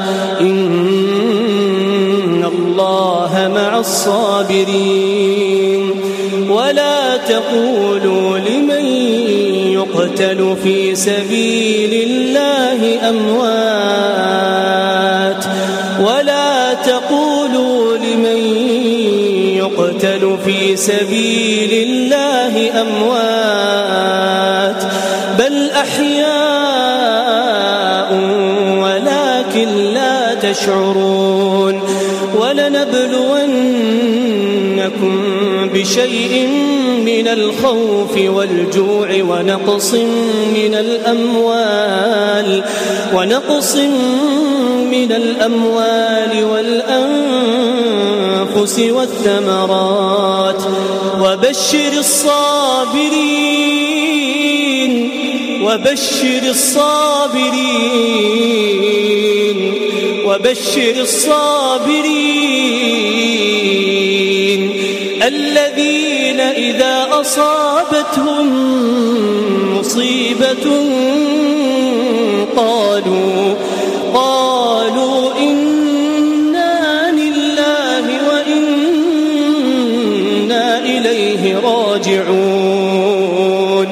إن الله مع الصابرين ولا تقولوا لمن يقتل في سبيل الله أموات ولا تقولوا لمن يقتل في سبيل الله أموات بل أحياء ولكن لا تشعرون ولنبلونكم بشيء من الخوف والجوع ونقص من الأموال ونقص من الأموال والأنفس والثمرات وبشر الصابرين وبشر الصابرين وبشر الصابرين الذين إذا أصابتهم مصيبة قالوا قالوا إنا لله وإنا إليه راجعون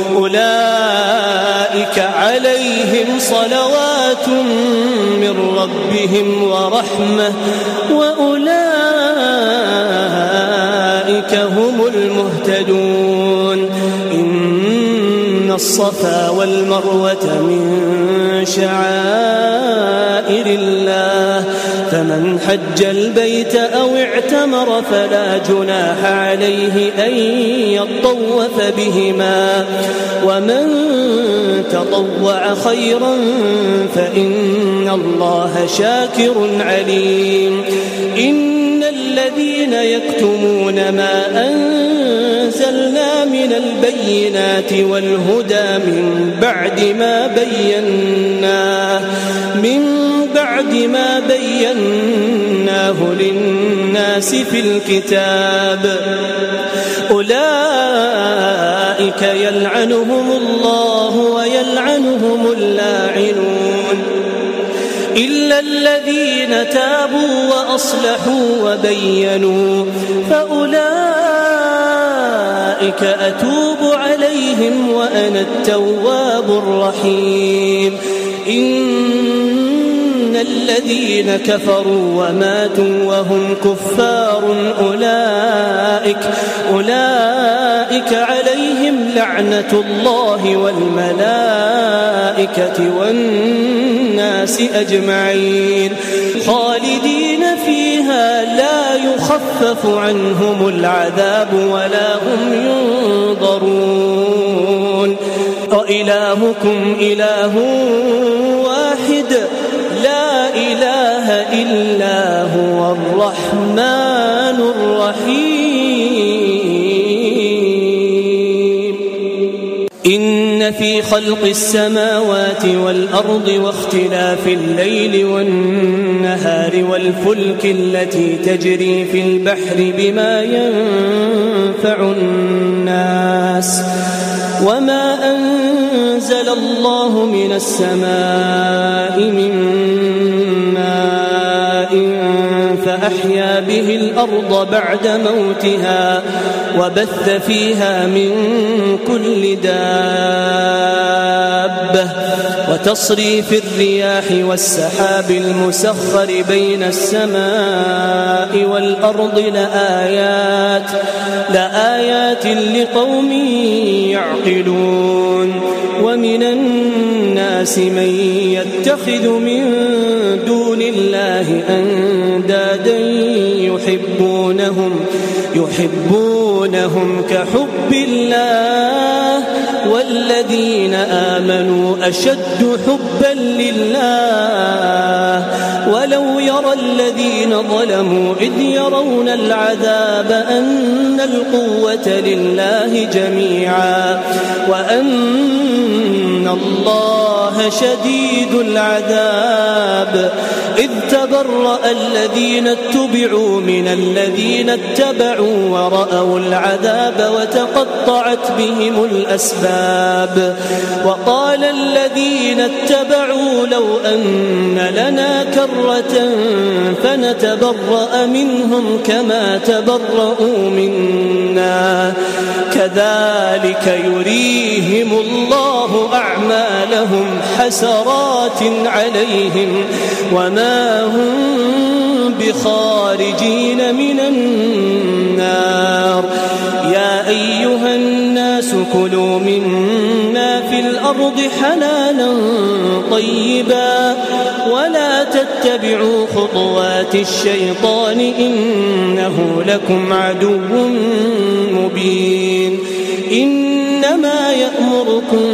أولئك عليهم صلوات من ربهم ورحمة وأولئك هم المهتدون إن الصفا والمروة من شعائر الله فمن حج البيت أو اعتمر فلا جناح عليه أن يطوف بهما ومن تطوع خيرا فإن الله شاكر عليم إن الذين يكتمون ما أنزلنا من البينات والهدى من بعد ما بيناه من بعد ما بيناه للناس في الكتاب أولئك يلعنهم الله ويلعنهم اللاعنون إلا الذين تابوا وأصلحوا وبينوا فأولئك أتوب عليهم وأنا التواب الرحيم إن الذين كفروا وماتوا وهم كفار أولئك أولئك عليهم لعنة الله والملائكة والناس أجمعين خالدين فيها لا يخفف عنهم العذاب ولا هم ينظرون وإلهكم إله واحد لا إله إلا هو الرحمن الرحيم إن في خلق السماوات والأرض واختلاف الليل والنهار والفلك التي تجري في البحر بما ينفع الناس وما أنزل الله من السماء من ماء وأحيا به الأرض بعد موتها وبث فيها من كل دابة وتصريف الرياح والسحاب المسخر بين السماء والأرض لآيات لآيات لقوم يعقلون ومن الناس من يتخذ من دون الله أندادا يحبونهم يحبونهم كحب الله والذين آمنوا أشد حبا لله ولو يرى الذين ظلموا إذ يرون العذاب أن القوة لله جميعا وأن الله شديد العذاب إذ تبرأ الذين اتبعوا من الذين اتبعوا ورأوا العذاب وتقطعت بهم الأسباب وقال الذين اتبعوا لو أن لنا كرة فنتبرأ منهم كما تبرؤوا منا كذلك يريهم الله أعمالهم حسرات عليهم وما هم بخارجين من النار يا أيها الناس كلوا مما في الأرض حلالا طيبا ولا تتبعوا خطوات الشيطان إنه لكم عدو مبين إنما يأمركم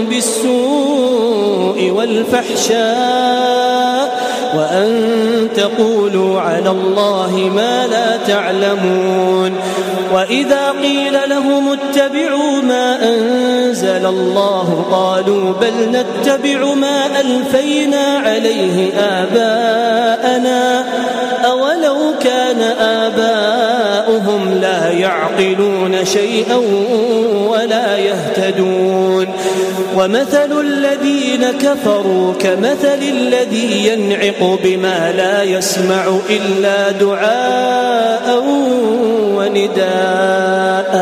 بالسوء والفحشاء وأن تقولوا على الله ما لا تعلمون وإذا قيل لهم اتبعوا ما أنزل الله قالوا بل نتبع ما ألفينا عليه آباءنا أولو كان آباؤهم لا يعقلون شيئا ولا يهتدون ومثل الذين كفروا كمثل الذي ينعق بما لا يسمع إلا دعاء ونداء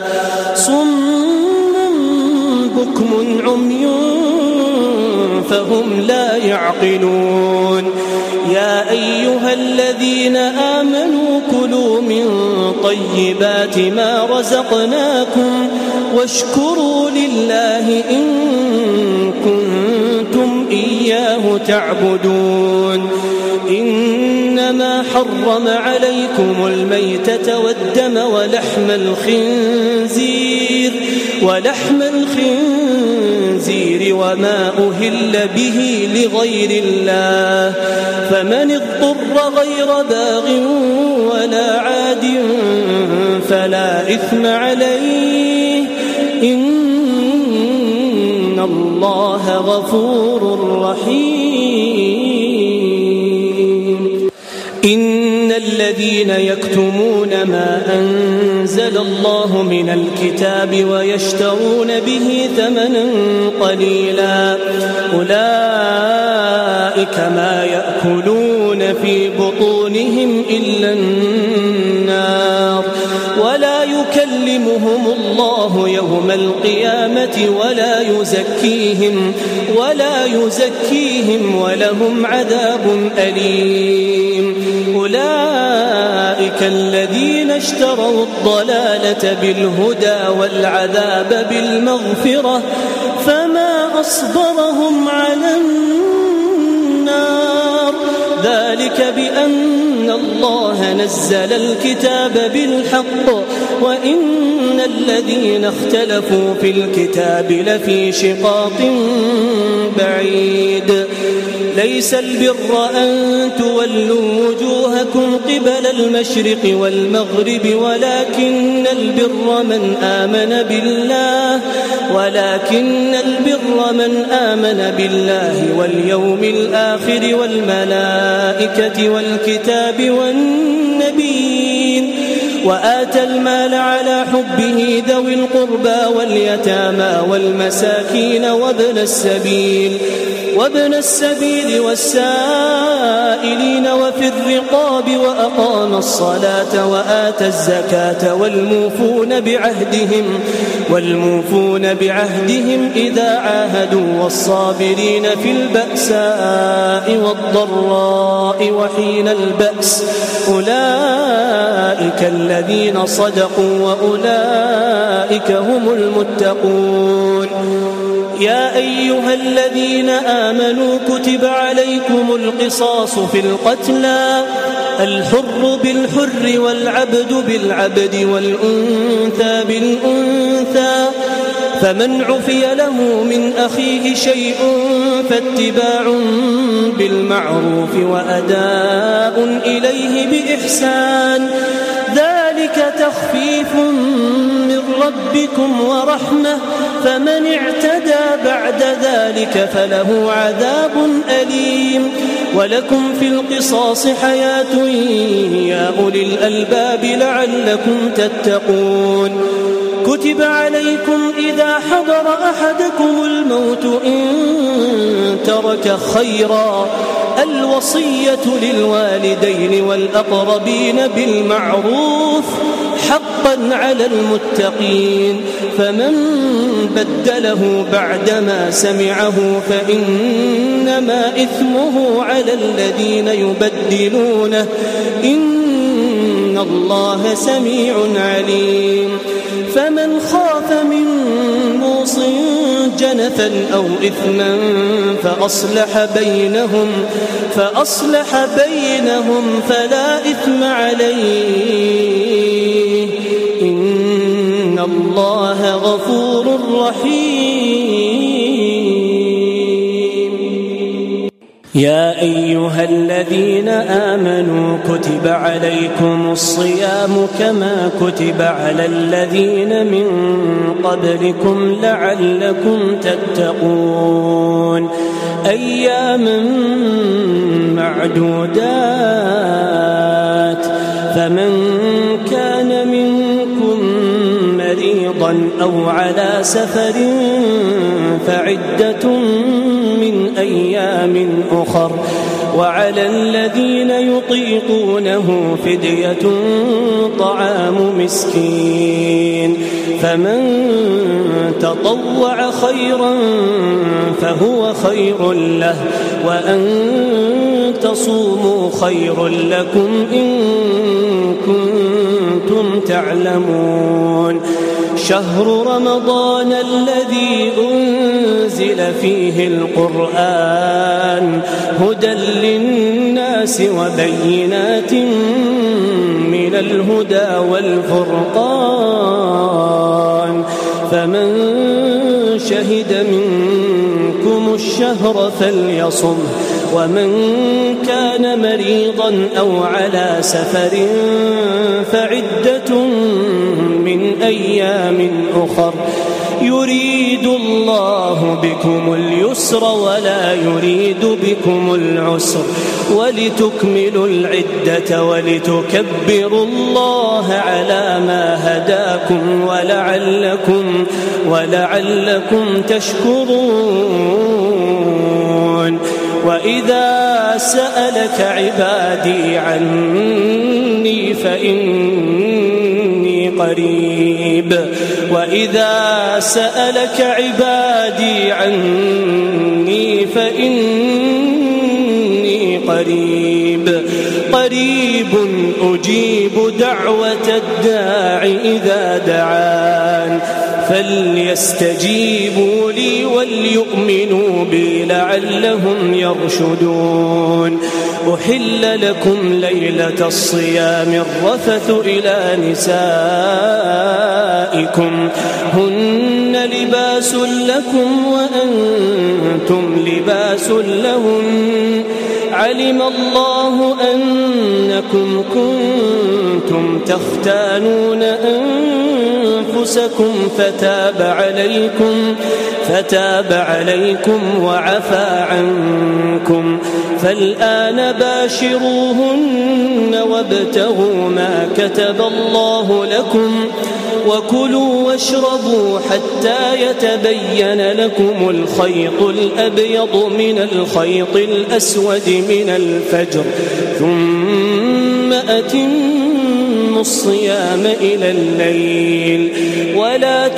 صم بكم عمي فهم لا يعقلون يا أيها الذين آمنوا كلوا من طيبات ما رزقناكم واشكروا لله إن كنتم إياه تعبدون إنما حرم عليكم الميتة والدم ولحم الخنزير ولحم الخنزير وما أهل به لغير الله فمن اضطر غير باغ ولا عاد فلا إثم عليه إن الله غفور رحيم إن الذين يكتمون ما أنزل الله من الكتاب ويشترون به ثمنا قليلا أولئك ما يأكلون في بطونهم إلا النار ولا يكلمهم الله يوم القيامة ولا يزكيهم ولا يزكيهم ولهم عذاب أليم أولئك الذين اشتروا الضلالة بالهدى والعذاب بالمغفرة فما أصبرهم على النار ذلك بأن الله نزل الكتاب بالحق وإن الذين اختلفوا في الكتاب لفي شقاق بعيد ليس البر أن تولوا وجوهكم قبل المشرق والمغرب ولكن البر من آمن بالله ولكن البر من آمن بالله واليوم الآخر والملائكة والكتاب والنبيين وآتى المال على حبه ذوي القربى واليتامى والمساكين وابن السبيل وابن السبيل والسائلين وفي الرقاب وأقام الصلاة وآتى الزكاة والموفون بعهدهم والموفون بعهدهم إذا عاهدوا والصابرين في البأساء والضراء وحين البأس أولئك الذين صدقوا وأولئك هم المتقون. يا أيها الذين آمنوا كتب عليكم القصاص في القتلى الحر بالحر والعبد بالعبد والأنثى بالأنثى فمن عفي له من أخيه شيء فاتباع بالمعروف وأداء إليه بإحسان ذلك تخفيف من ربكم ورحمة فمن اعتدى بعد ذلك فله عذاب أليم. ولكم في القصاص حياة يا أولي الألباب لعلكم تتقون. كتب عليكم إذا حضر أحدكم الموت إن ترك خيرا الوصية للوالدين والأقربين بالمعروف حقا على المتقين فمن بدله بعدما سمعه فإنما إثمه على الذين يبدلونه إن الله سميع عليم. فمن خاف من موص جنفا أو إثما فأصلح بينهم فأصلح بينهم فلا إثم عليه إن الله غفور رحيم. يا أيها الذين آمنوا كتب عليكم الصيام كما كتب على الذين من قبلكم لعلكم تتقون أياما معدودات فمن كان منكم مريضا أو على سفر فعدة من أيام أخر وعلى الذين يطيقونه فدية طعام مسكين فمن تطوع خيرا فهو خير له وأن تصوموا خير لكم إن كنتم تعلمون. شهر رمضان الذي أنزل فيه القرآن هدى للناس وبينات من الهدى والفرقان فمن شهد منكم الشهر فليصم ومن كان مريضا أو على سفر فعدة من أيام أخر يريد الله بكم اليسر ولا يريد بكم العسر ولتكملوا العدة ولتكبروا الله على ما هداكم ولعلكم, ولعلكم تشكرون. وإذا سألك عبادي عني فإني قريب وإذا سألك عبادي عني فإني قريب قريب أجيب دعوة الداع إذا دعان فليستجيبوا لي وليؤمنوا بي لعلهم يرشدون. أحل لكم ليلة الصيام الرفث إلى نسائكم هن لباس لكم وأنتم لباس لهن علم الله أنكم كنتم تختانون أنفسكم أنفسكم فتاب عليكم فتاب عليكم وعفى عنكم فالآن باشروهن وابتغوا ما كتب الله لكم وكلوا واشربوا حتى يتبين لكم الخيط الأبيض من الخيط الأسود من الفجر ثم أتموا الصيام إلى الليل ولا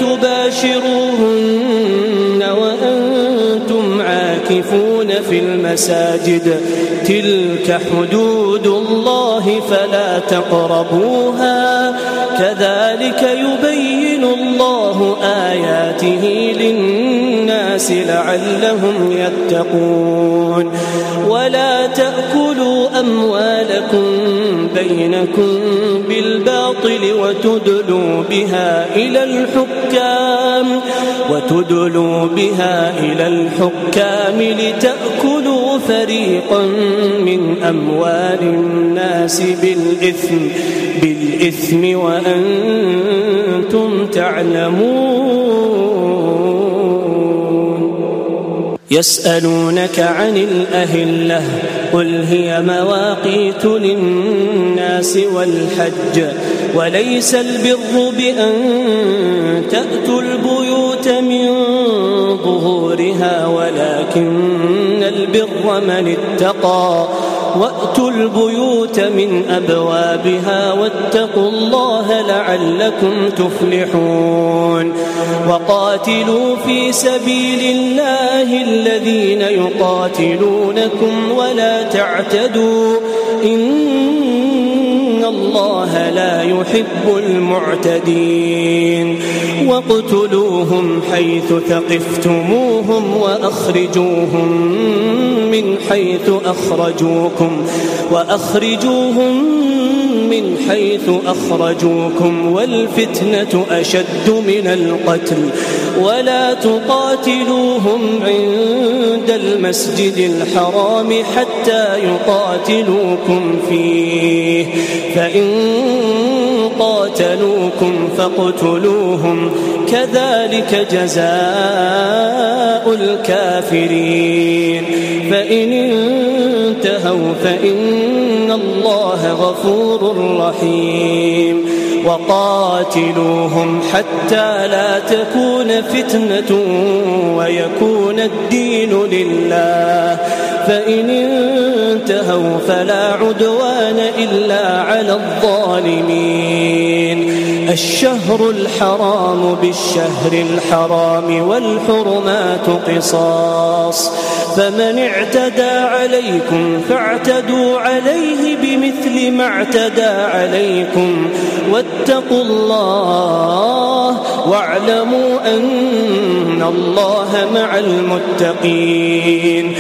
تباشروهن وأنتم عاكفون في المساجد تلك حدود الله فلا تقربوها كذلك يبين الله آياته للناس لعلهم يتقون ولا تأكلوا أموالكم بينكم بالباطل وتدلوا بها إلى الحكام وتدلوا بها إلى الحكام لتأكلوا فريقا من أموال الناس بالإثم بالإثم وأنتم تعلمون يسألونك عن الأهلة قل هي مواقيت للناس والحج وليس البر بأن تأتوا البيوت من ظهورها ولكن البر من اتقى وأتوا البيوت من أبوابها واتقوا الله لعلكم تفلحون وقاتلوا في سبيل الله الذين يقاتلونكم ولا تعتدوا إن الله لا يحب المعتدين واقتلوهم حيث ثقفتموهم وأخرجوهم من حيث أخرجوكم وأخرجوهم من حيث أخرجوكم والفتنة أشد من القتل ولا تقاتلوهم عند المسجد الحرام حتى يقاتلوكم فيه فإن قاتلوكم فاقتلوهم كذلك جزاء الكافرين فإن انتهوا فإن الله غفور رحيم وقاتلوهم حتى لا تكون فتنة ويكون الدين لله فإن انتهوا فلا عدوان إلا على الظالمين الشهر الحرام بالشهر الحرام والحرمات قصاص فمن اعتدى عليكم فاعتدوا عليه بمثل ما اعتدى عليكم واتقوا الله واعلموا أن الله مع المتقين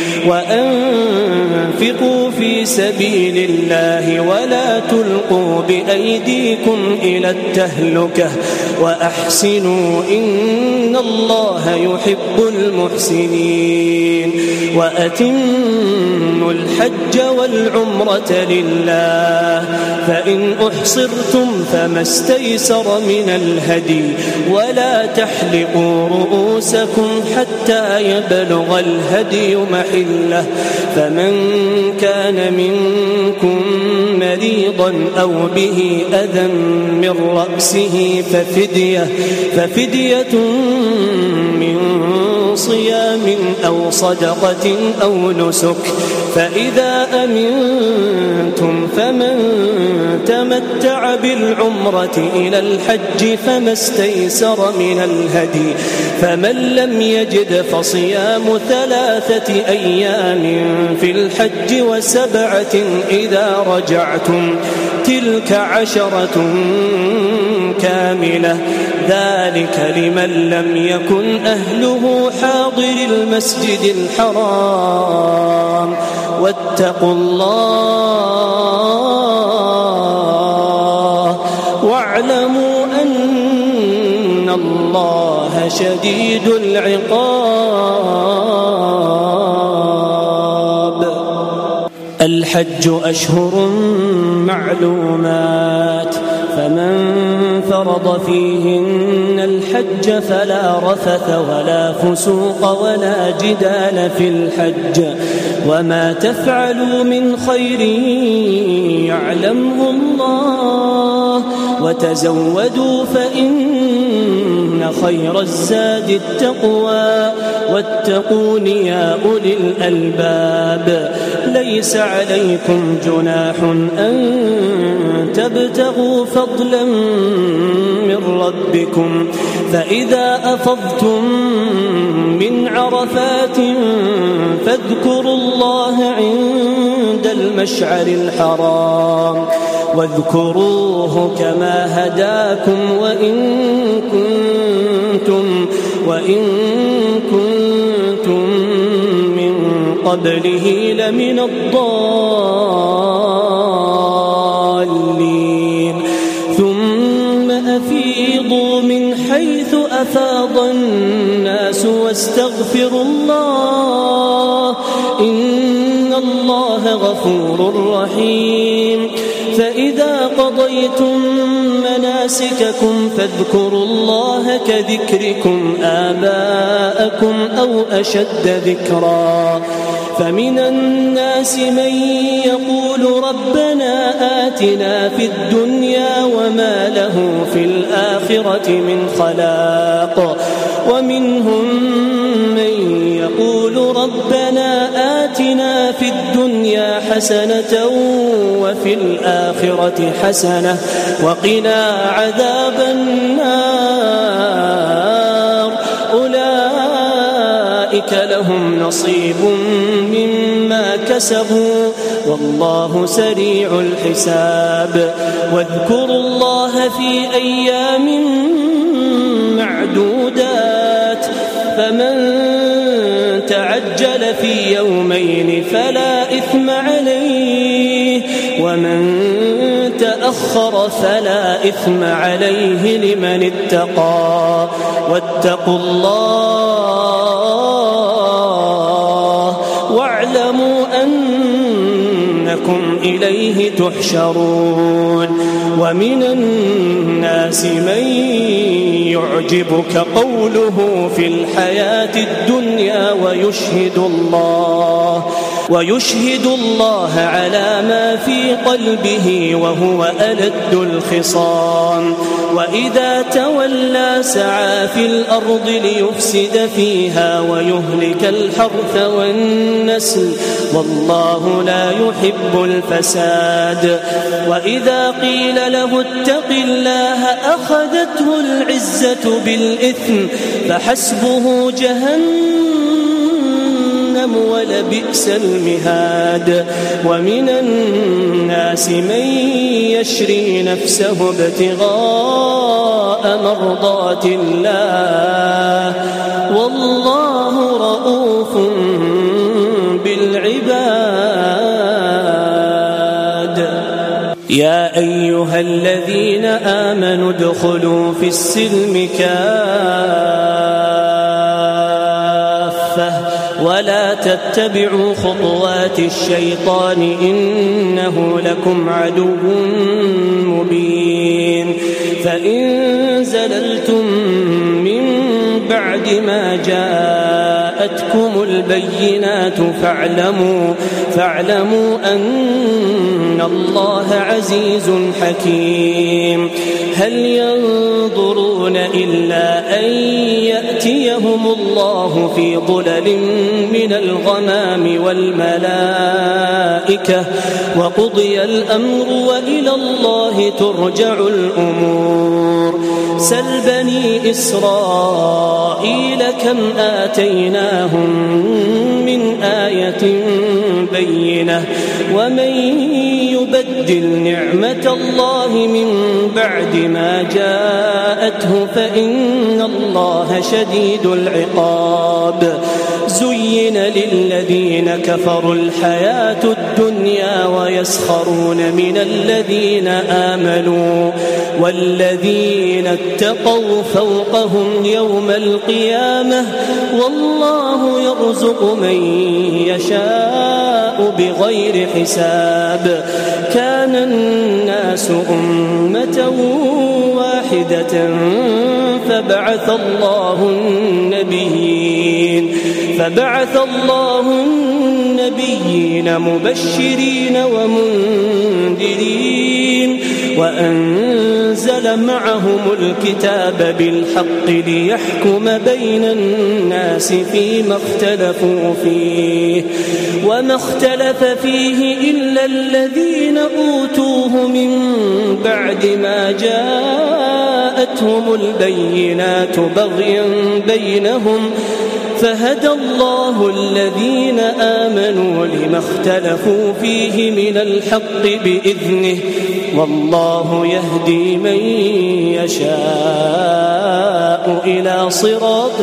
وأنفقوا في سبيل الله ولا تلقوا بأيديكم إلى التهلكة وأحسنوا إن الله يحب المحسنين وأتموا الحج والعمرة لله فإن أحصرتم فما استيسر من الهدي ولا تحلقوا رؤوسكم حتى يبلغ الهدي محله فمن كان منكم مريضا أو به أذى من رأسه ففدية, ففدية من صيام أو صدقة أو نسك فإذا أمنتم فمن تمتع بالعمرة إلى الحج فما استيسر من الهدي فمن لم يجد فصيام ثلاثة أيام في الحج وسبعة إذا رجعتم تلك عشرة كاملة ذلك لمن لم يكن أهله حاضر المسجد الحرام واتقوا الله واعلموا أن الله شديد العقاب الحج أشهر معلومات فمن فرض فيهن الحج فلا رفث ولا فسوق ولا جدال في الحج وما تفعلوا من خير يعلمه الله وتزودوا فإن خير الزاد التقوى واتقون يا أولي الألباب. ليس عليكم جناح أن تبتغوا فضلا من ربكم فإذا أفضتم من عرفات فاذكروا الله عند المشعر الحرام واذكروه كما هداكم وإن كنتم وإن كنتم من قبله لمن الضالين. ثم أفيضوا من حيث أفاض الناس واستغفروا الله إن الله غفور رحيم. فإذا قضيتم مناسككم فاذكروا الله كذكركم آباءكم أو أشد ذكرا. فمن الناس من يقول ربنا آتنا في الدنيا وما له في الآخرة من خلاق ومنهم من يقول ربنا آتنا في الدنيا حسنة وفي الآخرة حسنة وقنا عذاب النار. أولئك لهم نصيب مما كسبوا والله سريع الحساب. واذكروا الله في أيام معدودات فمن تعجل في يومين فلا إثم عليه ومن تأخر فلا إثم عليه لمن اتقى واتقوا الله واعلموا أنكم إليه تحشرون. ومن الناس من يعجبك قوله في الحياة الدنيا ويشهد الله ويشهد الله على ما في قلبه وهو ألد الخصام. وإذا تولى سعى في الأرض ليفسد فيها ويهلك الحرث والنسل والله لا يحب الفساد. وإذا قيل له اتق الله أخذته العزة بالإثم فحسبه جهنم ولبئس المهاد. ومن الناس من يشري نفسه ابتغاء مرضات الله والله رؤوف بالعباد. يا أيها الذين آمنوا ادخلوا في السلم كافة ولا تتبعوا خطوات الشيطان إنه لكم عدو مبين. فإن زللتم من بعد ما جاءتكم البينات فاعلموا فاعلموا أن الله عزيز حكيم. هل ينظرون إلا أن يأتيهم الله في ظلل من الغمام والملائكة وقضي الأمر وإلى الله ترجع الأمور. سل بني إسرائيل كم آتيناهم من آية بينة ومن يبدل نعمة الله من بعد ما جاءته فإن الله شديد العقاب. زين للذين كفروا الحياة الدنيا ويسخرون من الذين آمنوا والذين اتقوا فوقهم يوم القيامة والله يرزق من يشاء بغير حساب. كان الناس أمة واحدة واحدة فبعث الله النبيين فبعث الله النبيين مبشرين ومنذرين وأنزل معهم الكتاب بالحق ليحكم بين الناس فيما اختلفوا فيه وما اختلف فيه إلا الذين أوتوه من بعد ما جاءتهم البينات بغيا بينهم فهدى الله الذين آمنوا لما اختلفوا فيه من الحق بإذنه والله يهدي من يشاء إلى صراط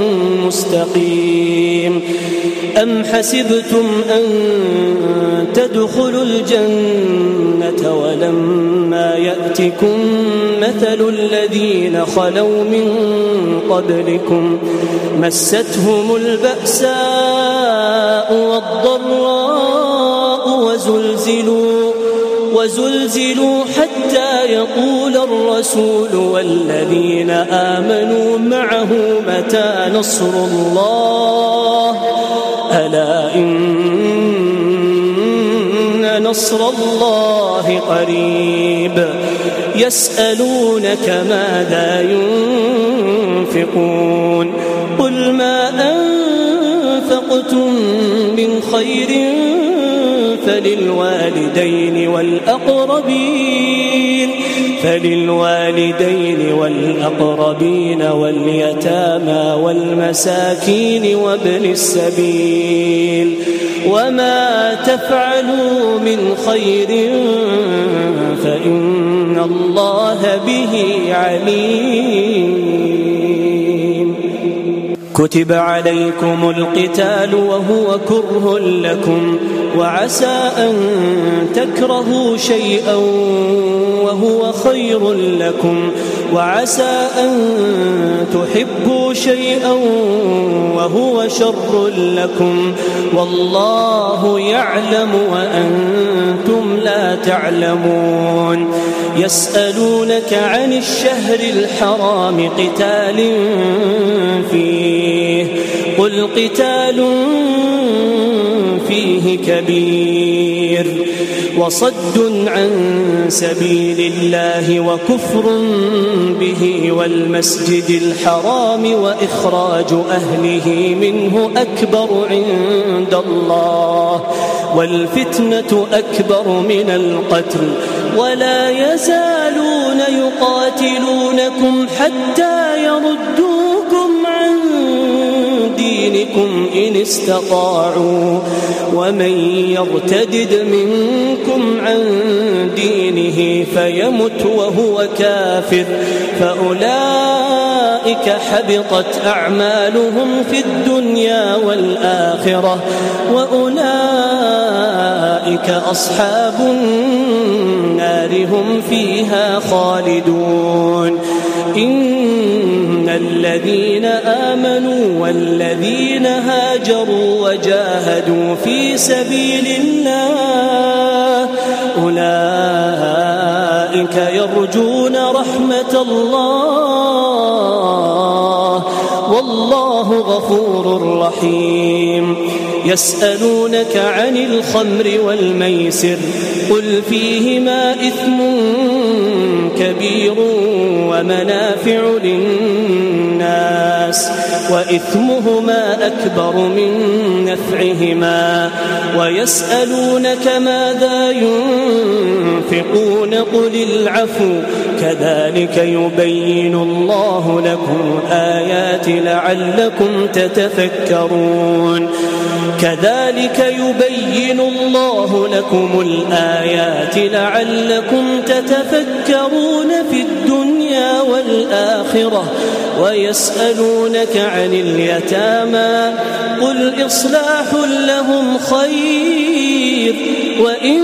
مستقيم. أم حسبتم أن تدخلوا الجنة ولما يأتكم مثل الذين خلوا من قبلكم مستهم البأساء والضراء وزلزلوا وزلزلوا حتى يقول الرسول والذين آمنوا معه متى نصر الله ألا إن نصر الله قريب. يسألونك ماذا ينفقون قل ما أنفقتم من خير فللوالدين والأقربين فللوالدين والأقربين واليتامى والمساكين وابن السبيل وما تفعلوا من خير فإن الله به عليم. كتب عليكم القتال وهو كره لكم وعسى أن تكرهوا شيئا وهو خير لكم وعسى أن تحبوا شيئا وهو شر لكم والله يعلم وأنتم لا تعلمون. يسألونك عن الشهر الحرام قتال فيه قل قتال فيه كبير وصد عن سبيل الله وكفر به والمسجد الحرام وإخراج أهله منه أكبر عند الله والفتنة أكبر من القتل ولا يزالون يقاتلونكم حتى يردوكم عن دينكم إن استطاعوا ومن يرتدد منكم عن دينه فيمت وهو كافر فأولئك حبطت أعمالهم في الدنيا والآخرة وأولئك أصحاب النار هم فيها خالدون. إن الذين آمنوا والذين هاجروا وجاهدوا في سبيل الله أولئك يرجون رحمة الله والله غفور رحيم. يسألونك عن الخمر والميسر قل فيهما إثم كبير ومنافع للناس وإثمهما أكبر من نفعهما ويسألونك ماذا ينفقون قل العفو كذلك يبين الله لكم الآيات لعلكم تتفكرون. كذلك يبين الله لكم الآيات لعلكم تتفكرون في الدنيا والآخرة. ويسألونك عن اليتامى قل إصلاح لهم خير وإن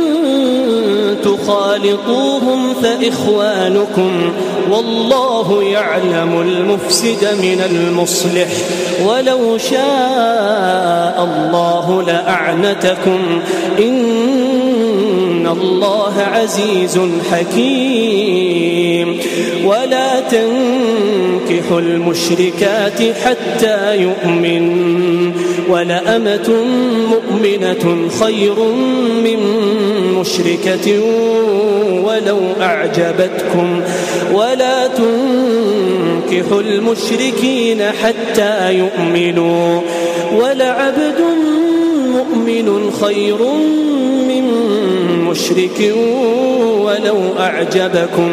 تخالطوهم فإخوانكم والله يعلم المفسد من المصلح ولو شاء الله لأعنتكم إن الله عزيز حكيم. ولا تنكحوا المشركات حتى يؤمن ولأمة مؤمنة خير من مشركة ولو أعجبتكم ولا تنكحوا المشركين حتى يؤمنوا ولعبد مؤمن خير من مشرك ولو أعجبكم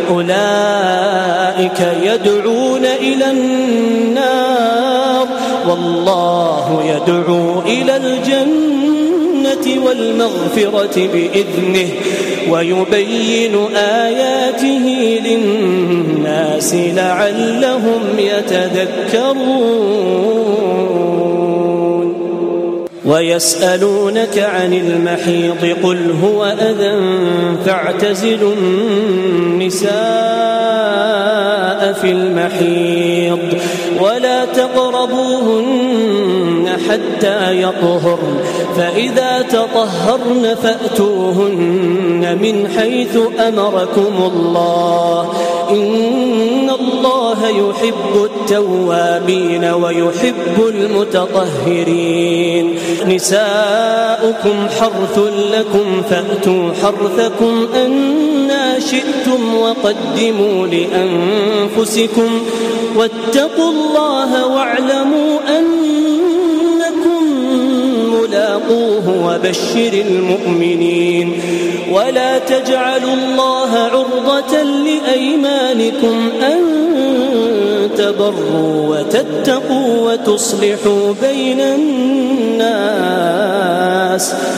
أولئك يدعون إلى النار والله يدعو إلى الجنة والمغفرة بإذنه ويبين آياته للناس لعلهم يتذكرون. ويسألونك عن المحيض قل هو أذى فاعتزلوا النساء في المحيض ولا تقربوهن حتى يطهرن فإذا تطهرن فأتوهن من حيث أمركم الله إن الله يحب التوابين ويحب المتطهرين. نساؤكم حرث لكم فأتوا حرثكم أنى شئتم وقدموا لأنفسكم واتقوا الله واعلموا أنكم ملاقوه وبشر المؤمنين. ولا تجعلوا الله عرضة لأيمانكم أن تبروا وتتقوا وتصلحوا بين الناس